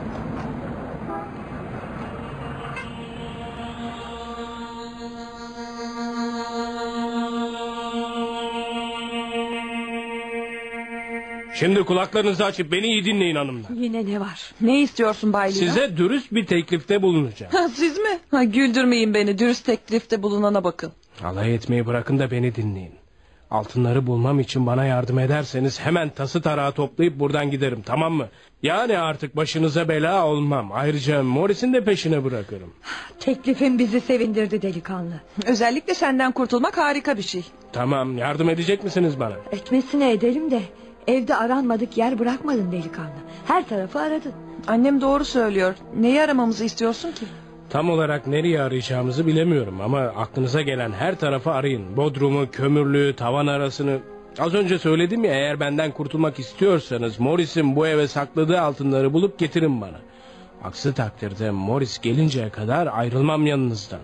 Şimdi kulaklarınızı açıp beni iyi dinleyin hanımlar. Yine ne var? Ne istiyorsun Bay Lino? Size dürüst bir teklifte bulunacağım. Siz mi? Güldürmeyin beni. Dürüst teklifte bulunana bakın. Alay etmeyi bırakın da beni dinleyin. Altınları bulmam için bana yardım ederseniz hemen tası tarağı toplayıp buradan giderim, tamam mı? Yani artık başınıza bela olmam. Ayrıca Morris'in de peşine bırakırım. Teklifin bizi sevindirdi delikanlı. Özellikle senden kurtulmak harika bir şey. Tamam, yardım edecek misiniz bana? Etmesine edelim de evde aranmadık yer bırakmadın delikanlı. Her tarafı aradın. Annem doğru söylüyor. Neyi aramamızı istiyorsun ki? Tam olarak nereye arayacağımızı bilemiyorum ama aklınıza gelen her tarafı arayın. Bodrumu, kömürlüğü, tavan arasını. Az önce söyledim ya, eğer benden kurtulmak istiyorsanız Morris'in bu eve sakladığı altınları bulup getirin bana. Aksi takdirde Morris gelinceye kadar ayrılmam yanınızdan.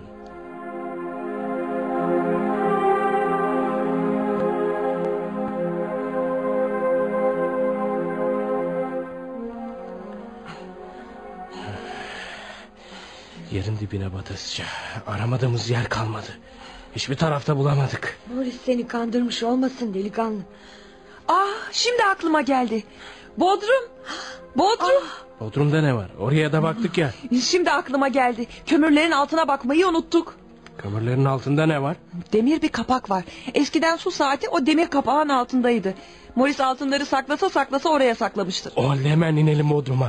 Yerin dibine batısıca. Aramadığımız yer kalmadı. Hiçbir tarafta bulamadık. Morris seni kandırmış olmasın delikanlı. Şimdi aklıma geldi. Bodrum. Bodrum'da ne var? Oraya da baktık ya. Şimdi aklıma geldi. Kömürlerin altına bakmayı unuttuk. Kömürlerin altında ne var? Demir bir kapak var. Eskiden su saati o demir kapağın altındaydı. Morris altınları saklasa oraya saklamıştır. O halde hemen inelim Bodrum'a.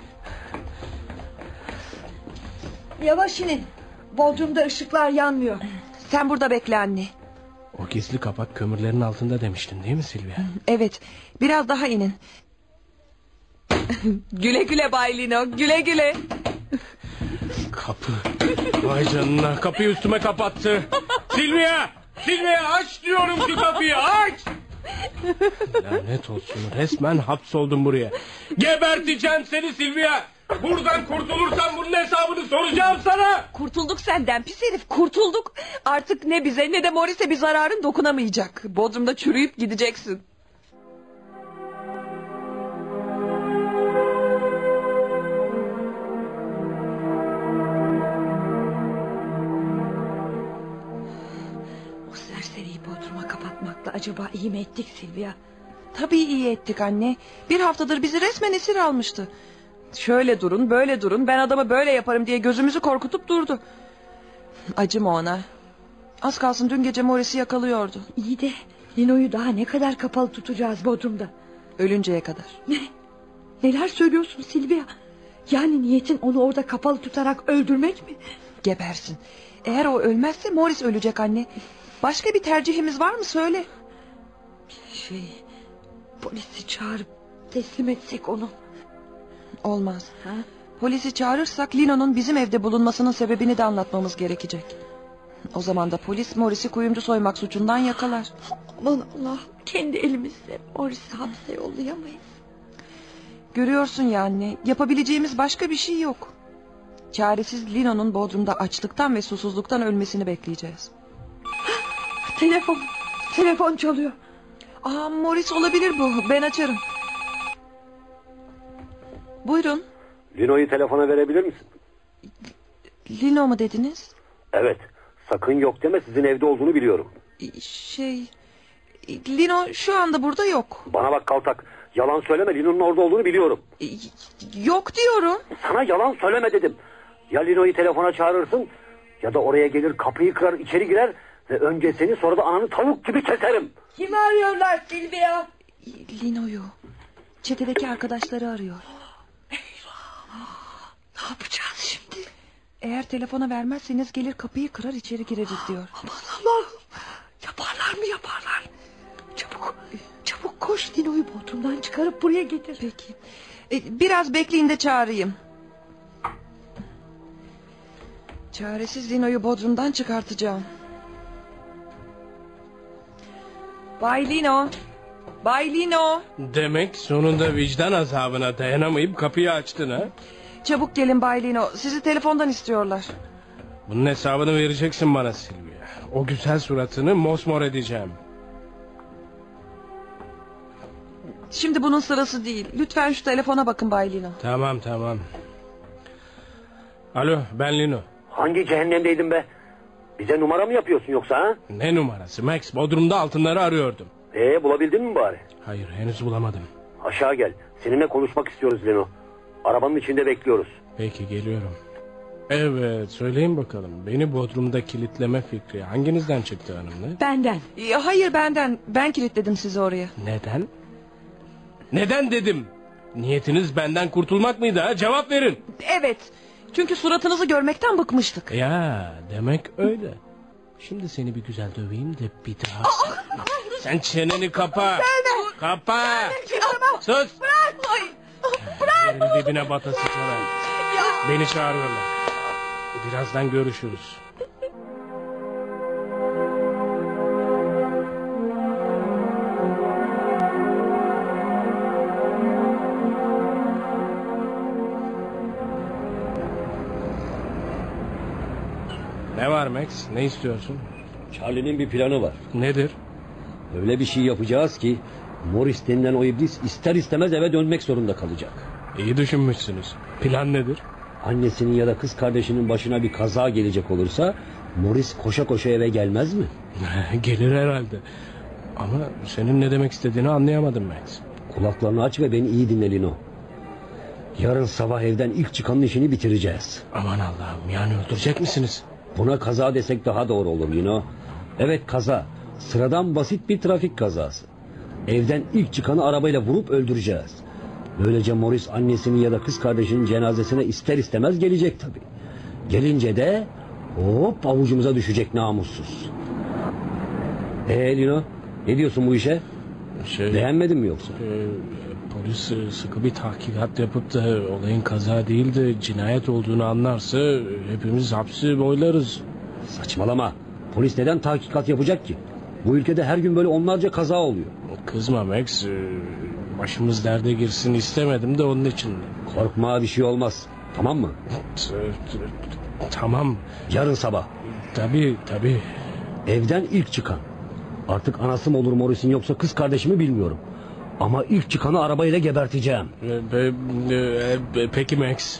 Yavaş inin. Bodrum'da ışıklar yanmıyor. Sen burada bekle anne. O gizli kapak kömürlerin altında demiştin değil mi Silvia? Evet, biraz daha inin. Güle güle Bay Lino, güle güle. Kapı. Vay canına, kapıyı üstüme kapattı. Silvia aç diyorum şu kapıyı, aç. Lanet olsun, resmen hapsoldum buraya. Geberteceğim seni Silvia. Buradan kurtulursan bunun hesabını soracağım sana. Kurtulduk senden pis herif, kurtulduk. Artık ne bize ne de Morris'e bir zararın dokunamayacak. Bodrum'da çürüyüp gideceksin. O serseriyi Bodrum'a kapatmakla acaba iyi mi ettik Silvia? Tabii iyi ettik anne. Bir haftadır bizi resmen esir almıştı. Şöyle durun, böyle durun, ben adamı böyle yaparım diye gözümüzü korkutup durdu. Acıma ona. Az kalsın dün gece Morris'i yakalıyordu. İyi de Lino'yu daha ne kadar kapalı tutacağız Bodrum'da? Ölünceye kadar. Ne? Neler söylüyorsun Silvia? Yani niyetin onu orada kapalı tutarak öldürmek mi? Gebersin. Eğer o ölmezse Morris ölecek anne. Başka bir tercihimiz var mı söyle. Polisi çağırıp teslim etsek onu. Olmaz. Polisi çağırırsak Lino'nun bizim evde bulunmasının sebebini de anlatmamız gerekecek. O zaman da polis Morris'i kuyumcu soymak suçundan yakalar. Aman Allah, kendi elimizle Morris'i hapse yollayamayız. Görüyorsun ya anne, yapabileceğimiz başka bir şey yok. Çaresiz Lino'nun Bodrum'da açlıktan ve susuzluktan ölmesini bekleyeceğiz. Telefon çalıyor. Morris olabilir bu, ben açarım. Buyurun. Lino'yu telefona verebilir misin? Lino mu dediniz? Evet. Sakın yok deme, sizin evde olduğunu biliyorum. Lino şu anda burada yok. Bana bak Kaltak. Yalan söyleme, Lino'nun orada olduğunu biliyorum. Yok diyorum. Sana yalan söyleme dedim. Ya Lino'yu telefona çağırırsın ya da oraya gelir, kapıyı kırar, içeri girer ve önce seni sonra da ananı tavuk gibi keserim. Kimi arıyorlar Silvia? Lino'yu. Çetedeki arkadaşları arıyor. Ne yapacağız şimdi? Eğer telefona vermezseniz gelir kapıyı kırar içeri gireriz diyor. Aman Allah. Yaparlar. Çabuk koş, Lino'yu Bodrum'dan çıkarıp buraya getir. Peki. Biraz bekleyin de çağırayım. Çaresiz Lino'yu Bodrum'dan çıkartacağım. Bay Lino. Demek sonunda vicdan azabına dayanamayıp kapıyı açtın ha? Çabuk gelin Bay Lino. Sizi telefondan istiyorlar. Bunun hesabını vereceksin bana Silvia. O güzel suratını mosmor edeceğim. Şimdi bunun sırası değil. Lütfen şu telefona bakın Bay Lino. Tamam. Alo, ben Lino. Hangi cehennemdeydin be? Bize numara mı yapıyorsun yoksa ha? Ne numarası Max? Bodrum'da altınları arıyordum. Bulabildin mi bari? Hayır, henüz bulamadım. Aşağı gel. Seninle konuşmak istiyoruz Lino. Arabanın içinde bekliyoruz. Peki, geliyorum. Evet, söyleyin bakalım. Beni Bodrum'da kilitleme fikri hanginizden çıktı hanımlar? Benden. Hayır benden. Ben kilitledim sizi oraya. Neden? Neden dedim? Niyetiniz benden kurtulmak mıydı ha? Cevap verin. Evet. Çünkü suratınızı görmekten bıkmıştık. Ya demek öyle. Şimdi seni bir güzel döveyim de bir daha. Sen çeneni kapa. Kapa. Sus. Bırak. Yerin dibine batası sana. Beni çağırıyorlar. Birazdan görüşürüz. Ne var Max? Ne istiyorsun? Charlie'nin bir planı var. Nedir? Öyle bir şey yapacağız ki Morris denilen o iblis ister istemez eve dönmek zorunda kalacak. İyi düşünmüşsünüz. Plan nedir? Annesinin ya da kız kardeşinin başına bir kaza gelecek olursa Morris koşa koşa eve gelmez mi? Gelir herhalde. Ama senin ne demek istediğini anlayamadım Max. Kulaklarını aç ve beni iyi dinle Lino. Yarın sabah evden ilk çıkanın işini bitireceğiz. Aman Allah'ım, yani öldürecek misiniz? Buna kaza desek daha doğru olur Lino. Evet, kaza. Sıradan basit bir trafik kazası. Evden ilk çıkanı arabayla vurup öldüreceğiz. Böylece Morris annesinin ya da kız kardeşinin cenazesine ister istemez gelecek tabii. Gelince de hop avucumuza düşecek namussuz. Lino, ne diyorsun bu işe? Beğenmedin mi yoksa? Polis sıkı bir tahkikat yapıp da olayın kaza değil de cinayet olduğunu anlarsa hepimiz hapsi boylarız. Saçmalama. Polis neden tahkikat yapacak ki? Bu ülkede her gün böyle onlarca kaza oluyor. Kızma Max. Başımız derde girsin istemedim de onun için. Korkma, bir şey olmaz. Tamam mı? Tamam. Yarın sabah. Tabii. Evden ilk çıkan. Artık anası mı olur Morris'in yoksa kız kardeşimi bilmiyorum. Ama ilk çıkanı arabayla geberteceğim. Peki Max.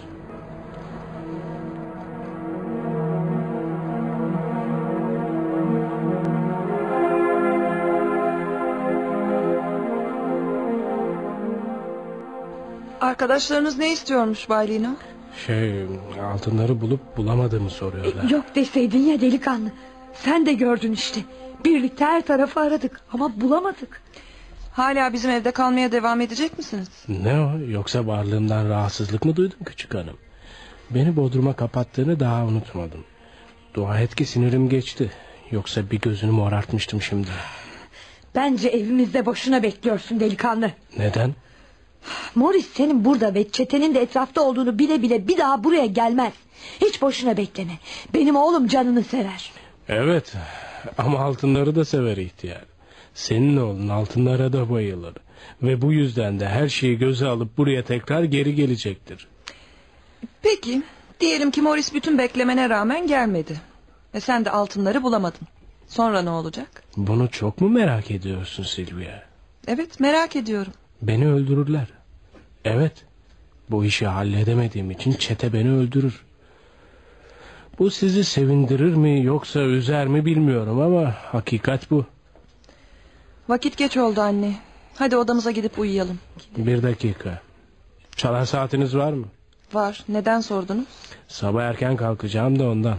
Arkadaşlarınız ne istiyormuş Bay Lino? Altınları bulup bulamadığımı soruyorlar. Yok deseydin ya delikanlı. Sen de gördün işte. Birlikte her tarafı aradık ama bulamadık. Hala bizim evde kalmaya devam edecek misiniz? Ne o? Yoksa varlığımdan rahatsızlık mı duydun küçük hanım? Beni Bodrum'a kapattığını daha unutmadım. Dua et ki sinirim geçti. Yoksa bir gözünü morartmıştım şimdi. Bence evimizde boşuna bekliyorsun delikanlı. Neden? Morris senin burada ve çetenin de etrafta olduğunu bile bile bir daha buraya gelmez. Hiç boşuna bekleme. Benim oğlum canını sever. Evet ama altınları da sever ihtiyar. Senin oğlun altınlara da bayılır. Ve bu yüzden de her şeyi göze alıp buraya tekrar geri gelecektir. Peki diyelim ki Morris bütün beklemene rağmen gelmedi. Ve sen de altınları bulamadın. Sonra ne olacak? Bunu çok mu merak ediyorsun Sylvia? Evet, merak ediyorum. Beni öldürürler. Evet, bu işi halledemediğim için çete beni öldürür. Bu sizi sevindirir mi yoksa üzer mi bilmiyorum ama hakikat bu. Vakit geç oldu anne. Hadi odamıza gidip uyuyalım. Bir dakika. Çalar saatiniz var mı? Var. Neden sordunuz? Sabah erken kalkacağım da ondan.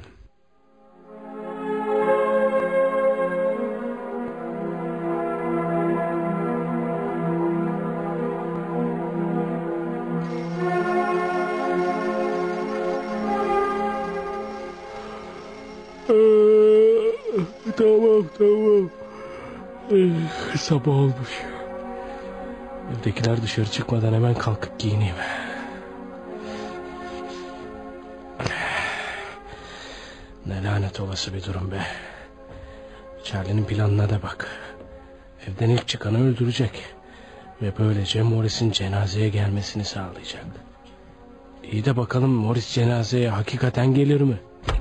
Tamam. Sabah olmuş. Evdekiler dışarı çıkmadan hemen kalkıp giyineyim. Ne lanet olası bir durum be. Charlie'nin planına da bak. Evden ilk çıkanı öldürecek. Ve böylece Morris'in cenazeye gelmesini sağlayacak. İyi de bakalım Morris cenazeye hakikaten gelir mi?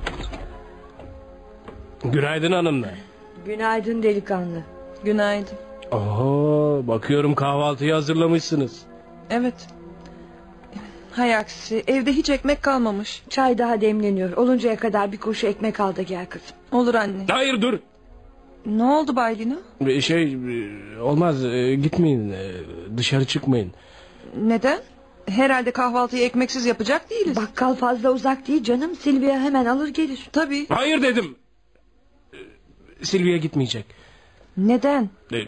Günaydın hanımlar. Günaydın delikanlı. Günaydın. Oho, bakıyorum kahvaltıyı hazırlamışsınız. Evet. Hay aksi, evde hiç ekmek kalmamış. Çay daha demleniyor. Oluncaya kadar bir koşu ekmek al da gel kızım. Olur anne. Hayır dur. Ne oldu Bay Lino? Olmaz, gitmeyin, dışarı çıkmayın. Neden? Herhalde kahvaltıyı ekmeksiz yapacak değiliz. Bakkal fazla uzak değil canım. Silvia hemen alır gelir. Tabii. Hayır dedim. Sylvia gitmeyecek. Neden?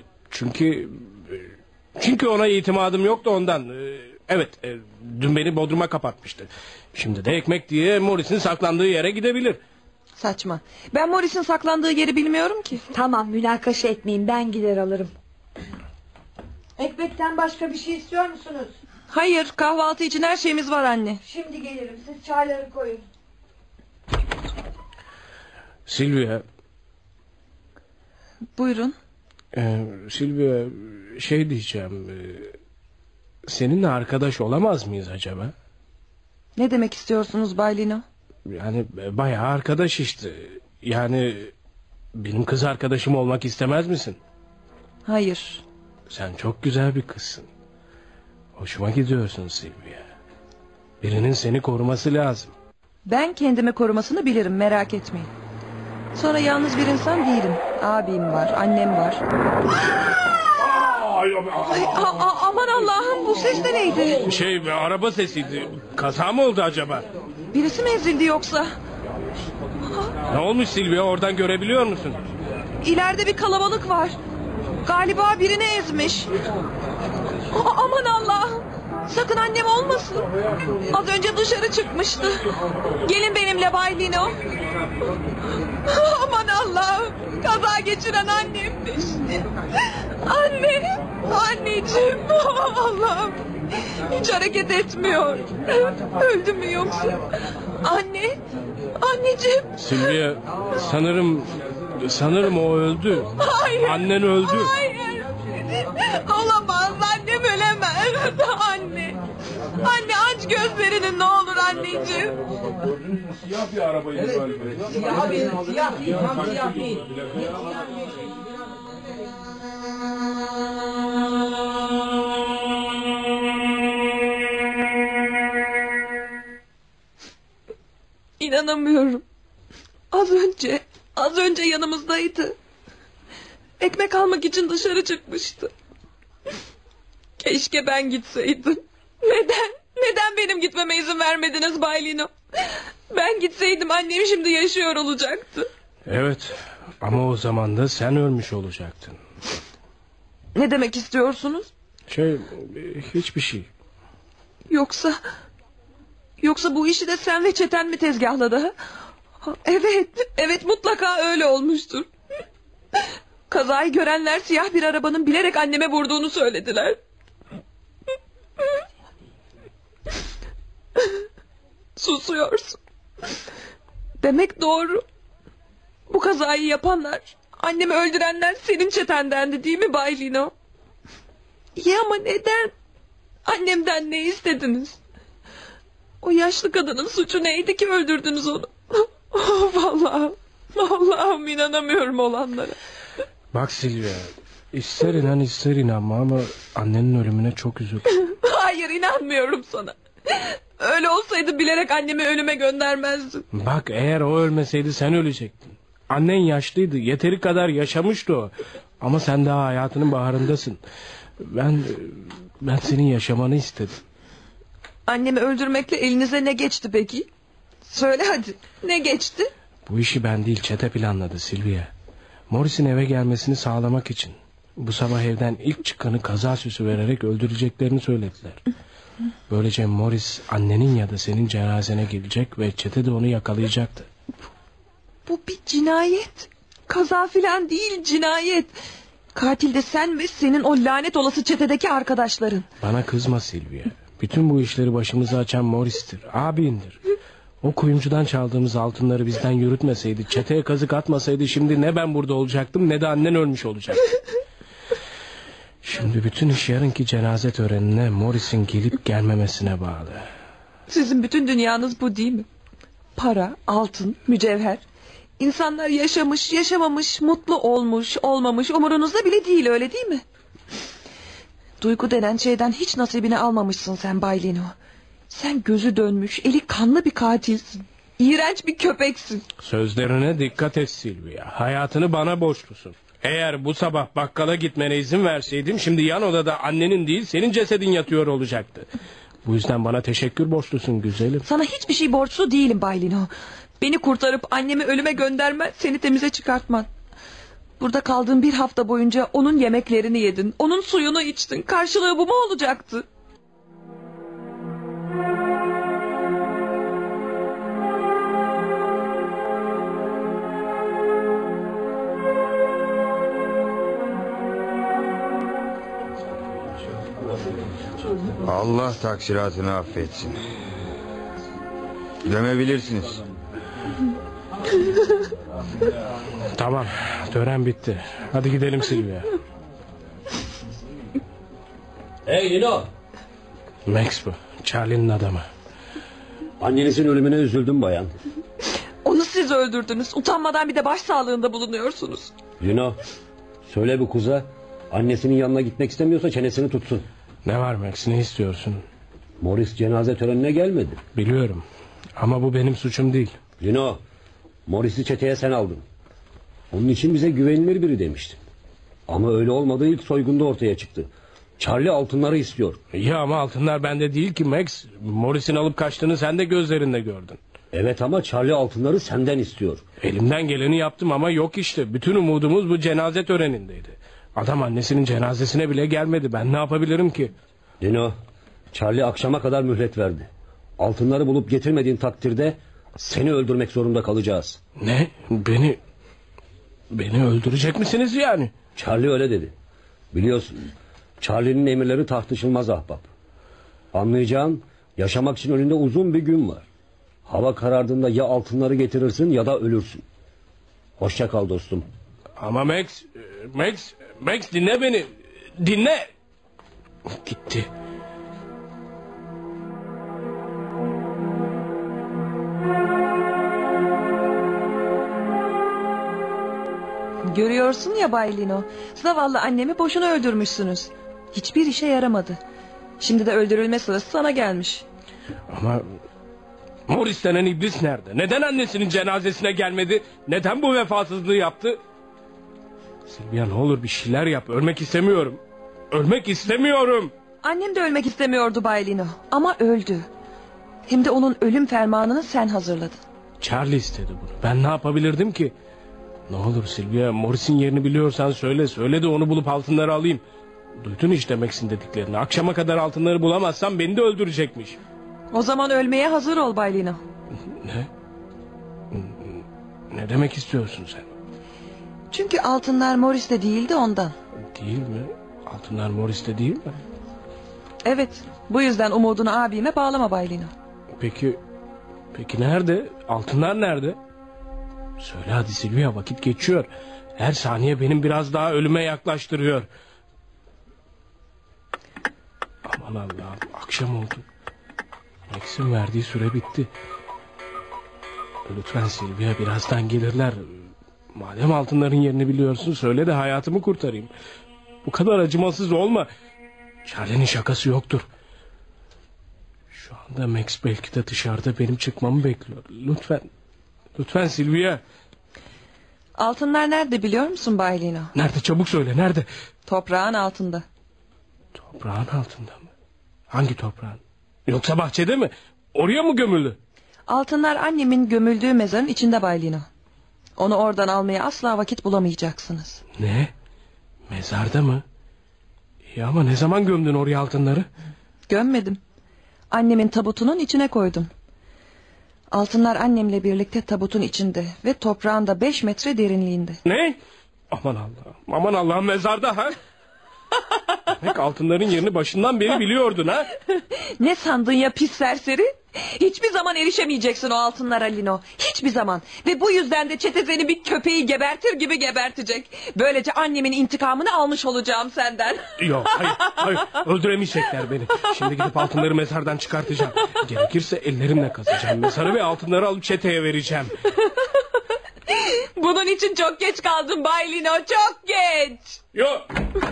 Çünkü ona itimadım yoktu ondan. Evet, dün beni Bodrum'a kapatmıştı. Şimdi de ekmek diye Morris'in saklandığı yere gidebilir. Saçma. Ben Morris'in saklandığı yeri bilmiyorum ki. Tamam, münakaşa etmeyin, ben gider alırım. Ekmekten başka bir şey istiyor musunuz? Hayır, kahvaltı için her şeyimiz var anne. Şimdi gelirim, siz çayları koyun. Sylvia. Buyurun. Sylvia, diyeceğim. Seninle arkadaş olamaz mıyız acaba? Ne demek istiyorsunuz Bay Lino? Yani bayağı arkadaş işte. Yani benim kız arkadaşım olmak istemez misin? Hayır. Sen çok güzel bir kızsın. Hoşuma gidiyorsun Sylvia. Birinin seni koruması lazım. Ben kendimi korumasını bilirim, merak etmeyin. Sonra yalnız bir insan değilim. Abim var, annem var. Aman Allah'ım, bu ses de neydi? Araba sesiydi. Kaza mı oldu acaba? Birisi mi ezildi yoksa? Ne olmuş Sylvia, oradan görebiliyor musun? İleride bir kalabalık var. Galiba birini ezmiş. Aman Allah'ım. Sakın annem olmasın. Az önce dışarı çıkmıştı. Gelin benimle Bay Lino. Aman Allah'ım. Kaza geçiren annemmiş. Anne. Anneciğim. Allah'ım. Hiç hareket etmiyor. Öldü mü yoksa? Anne. Anneciğim. Sylvia, sanırım o öldü. Hayır. Annen öldü. Hayır. Olamaz, annem ölemez. Anne. Anne, aç gözlerini ne olur anneciğim. Siyah bir arabayı galiba. Siyah değil, tam siyah değil. İnanamıyorum. Az önce yanımızdaydı. Ekmek almak için dışarı çıkmıştı. Keşke ben gitseydim. Neden benim gitmeme izin vermediniz Bay Lino? Ben gitseydim annem şimdi yaşıyor olacaktı. Evet, ama o zaman da sen ölmüş olacaktın. Ne demek istiyorsunuz? Hiçbir şey. Yoksa bu işi de sen ve çeten mi tezgahladı? Evet, mutlaka öyle olmuştur. Kazayı görenler siyah bir arabanın bilerek anneme vurduğunu söylediler. Susuyorsun. Demek doğru. Bu kazayı yapanlar, annemi öldürenler senin çetendendi değil mi Bay Lino? İyi ama neden? Annemden ne istediniz? O yaşlı kadının suçu neydi ki öldürdünüz onu? Allah'ım inanamıyorum olanlara. Bak Silvia, ister inan ister inanma ama annenin ölümüne çok üzüldüm. Hayır, inanmıyorum sana. Öyle olsaydı bilerek annemi ölüme göndermezdin. Bak, eğer o ölmeseydi sen ölecektin. Annen yaşlıydı, yeteri kadar yaşamıştı o. Ama sen daha hayatının baharındasın. Ben senin yaşamanı istedim. Annemi öldürmekle elinize ne geçti peki? Söyle hadi, ne geçti? Bu işi ben değil, çete planladı Silvia. Morris'in eve gelmesini sağlamak için. Bu sabah evden ilk çıkanı kaza süsü vererek öldüreceklerini söylediler. Böylece Morris annenin ya da senin cenazene gelecek ve çete de onu yakalayacaktı. Bu bir cinayet. Kaza filan değil, cinayet. Katil de sen ve senin o lanet olası çetedeki arkadaşların. Bana kızma Silvia. Bütün bu işleri başımıza açan Morris'tir, abindir. O kuyumcudan çaldığımız altınları bizden yürütmeseydi, çeteye kazık atmasaydı şimdi ne ben burada olacaktım ne de annen ölmüş olacaktı. Şimdi bütün iş yarınki cenaze törenine Morris'in gelip gelmemesine bağlı. Sizin bütün dünyanız bu değil mi? Para, altın, mücevher. İnsanlar yaşamış, yaşamamış, mutlu olmuş, olmamış umurunuzda bile değil, öyle değil mi? Duygu denen şeyden hiç nasibini almamışsın sen Bay Lino. Sen gözü dönmüş, eli kanlı bir katilsin. İğrenç bir köpeksin. Sözlerine dikkat et Silvia. Hayatını bana borçlusun. Eğer bu sabah bakkala gitmene izin verseydim şimdi yan odada annenin değil senin cesedin yatıyor olacaktı. Bu yüzden bana teşekkür borçlusun güzelim. Sana hiçbir şey borçlu değilim Bay Lino. Beni kurtarıp annemi ölüme göndermen, seni temize çıkartman. Burada kaldığın bir hafta boyunca onun yemeklerini yedin, onun suyunu içtin. Karşılığı bu mu olacaktı? Allah taksiratını affetsin. Dönebilirsiniz. Tamam, tören bitti. Hadi gidelim Silvia. Hey Lino. Max bu, Charlie'nin adamı. Annenizin ölümüne üzüldüm bayan. Onu siz öldürdünüz. Utanmadan bir de başsağlığında bulunuyorsunuz. Lino, söyle bu kuza, annesinin yanına gitmek istemiyorsa çenesini tutsun. Ne var Max, ne istiyorsun? Morris cenaze törenine gelmedi. Biliyorum ama bu benim suçum değil. Lino, Morris'i çeteye sen aldın. Onun için bize güvenilir biri demiştin. Ama öyle olmadığı ilk soygunda ortaya çıktı. Charlie altınları istiyor. Ya ama altınlar bende değil ki Max. Morris'in alıp kaçtığını sen de gözlerinde gördün. Evet ama Charlie altınları senden istiyor. Elimden geleni yaptım ama yok işte. Bütün umudumuz bu cenaze törenindeydi. Adam annesinin cenazesine bile gelmedi. Ben ne yapabilirim ki? Lino, Charlie akşama kadar mühlet verdi. Altınları bulup getirmediğin takdirde seni öldürmek zorunda kalacağız. Ne? Beni öldürecek misiniz yani? Charlie öyle dedi. Biliyorsun, Charlie'nin emirleri tartışılmaz ahbap. Anlayacağın, yaşamak için önünde uzun bir gün var. Hava karardığında ya altınları getirirsin ya da ölürsün. Hoşça kal dostum. Ama Max dinle beni. Dinle. Gitti. Görüyorsun ya Bay Lino, zavallı annemi boşuna öldürmüşsünüz. Hiçbir işe yaramadı. Şimdi de öldürülme sırası sana gelmiş. Ama Morris denen iblis nerede? Neden annesinin cenazesine gelmedi? Neden bu vefasızlığı yaptı? Silvia ne olur bir şeyler yap. Ölmek istemiyorum. Ölmek istemiyorum. Annem de ölmek istemiyordu Bay Lino ama öldü. Hem de onun ölüm fermanını sen hazırladın. Charlie istedi bunu. Ben ne yapabilirdim ki? Ne olur Silvia, Morris'in yerini biliyorsan söyle. Söyle de onu bulup altınları alayım. Duydun işte Max'in dediklerini. Akşama kadar altınları bulamazsam beni de öldürecekmiş. O zaman ölmeye hazır ol Bay Lino. Ne? Ne demek istiyorsun sen? Çünkü altınlar Morris'te değildi ondan. Değil mi? Altınlar Morris'te değil mi? Evet, bu yüzden umudunu abime bağlama Bay Lino. Peki nerede? Altınlar nerede? Söyle hadi Silvia, vakit geçiyor. Her saniye benim biraz daha ölüme yaklaştırıyor. Aman Allah'ım, akşam oldu. Max'in verdiği süre bitti. Lütfen Silvia, birazdan gelirler. Madem altınların yerini biliyorsun, söyle de hayatımı kurtarayım. Bu kadar acımasız olma. Charlie'nin şakası yoktur. Şu anda Max belki de dışarıda benim çıkmamı bekliyor. Lütfen Silvia. Altınlar nerede biliyor musun Bay Lino? Nerede, çabuk söyle, nerede? Toprağın altında. Toprağın altında mı? Hangi toprağın? Yoksa bahçede mi? Oraya mı gömüldü? Altınlar annemin gömüldüğü mezarın içinde Bay Lino. Onu oradan almaya asla vakit bulamayacaksınız. Ne? Mezarda mı? İyi ama ne zaman gömdün oraya altınları? Gömmedim. Annemin tabutunun içine koydum. Altınlar annemle birlikte tabutun içinde ve toprağın da 5 metre derinliğinde. Ne? Aman Allah'ım, mezarda ha? Demek altınların yerini başından beri biliyordun ha? Ne sandın ya pis serseri? Hiçbir zaman erişemeyeceksin o altınlara Lino. Hiçbir zaman. Ve bu yüzden de çete seni bir köpeği gebertir gibi gebertecek. Böylece annemin intikamını almış olacağım senden. Yok, hayır, öldüremeyecekler beni. Şimdi gidip altınları mezardan çıkartacağım. Gerekirse ellerimle kazacağım mezarı ve altınları alıp çeteye vereceğim. Bunun için çok geç kaldın Bay Lino, çok geç. Yok.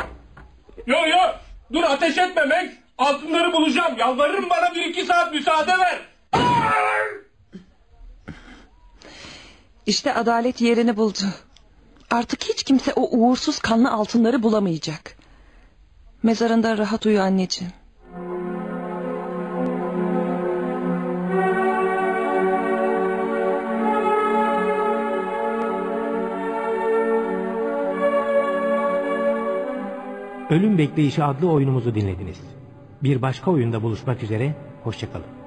Dur, ateş etme Max. Altınları bulacağım. Yalvarırım, bana 1-2 saat müsaade ver. İşte adalet yerini buldu. Artık hiç kimse o uğursuz kanlı altınları bulamayacak. Mezarında rahat uyu anneciğim. Ölüm Bekleyişi adlı oyunumuzu dinlediniz. Bir başka oyunda buluşmak üzere, hoşça kalın.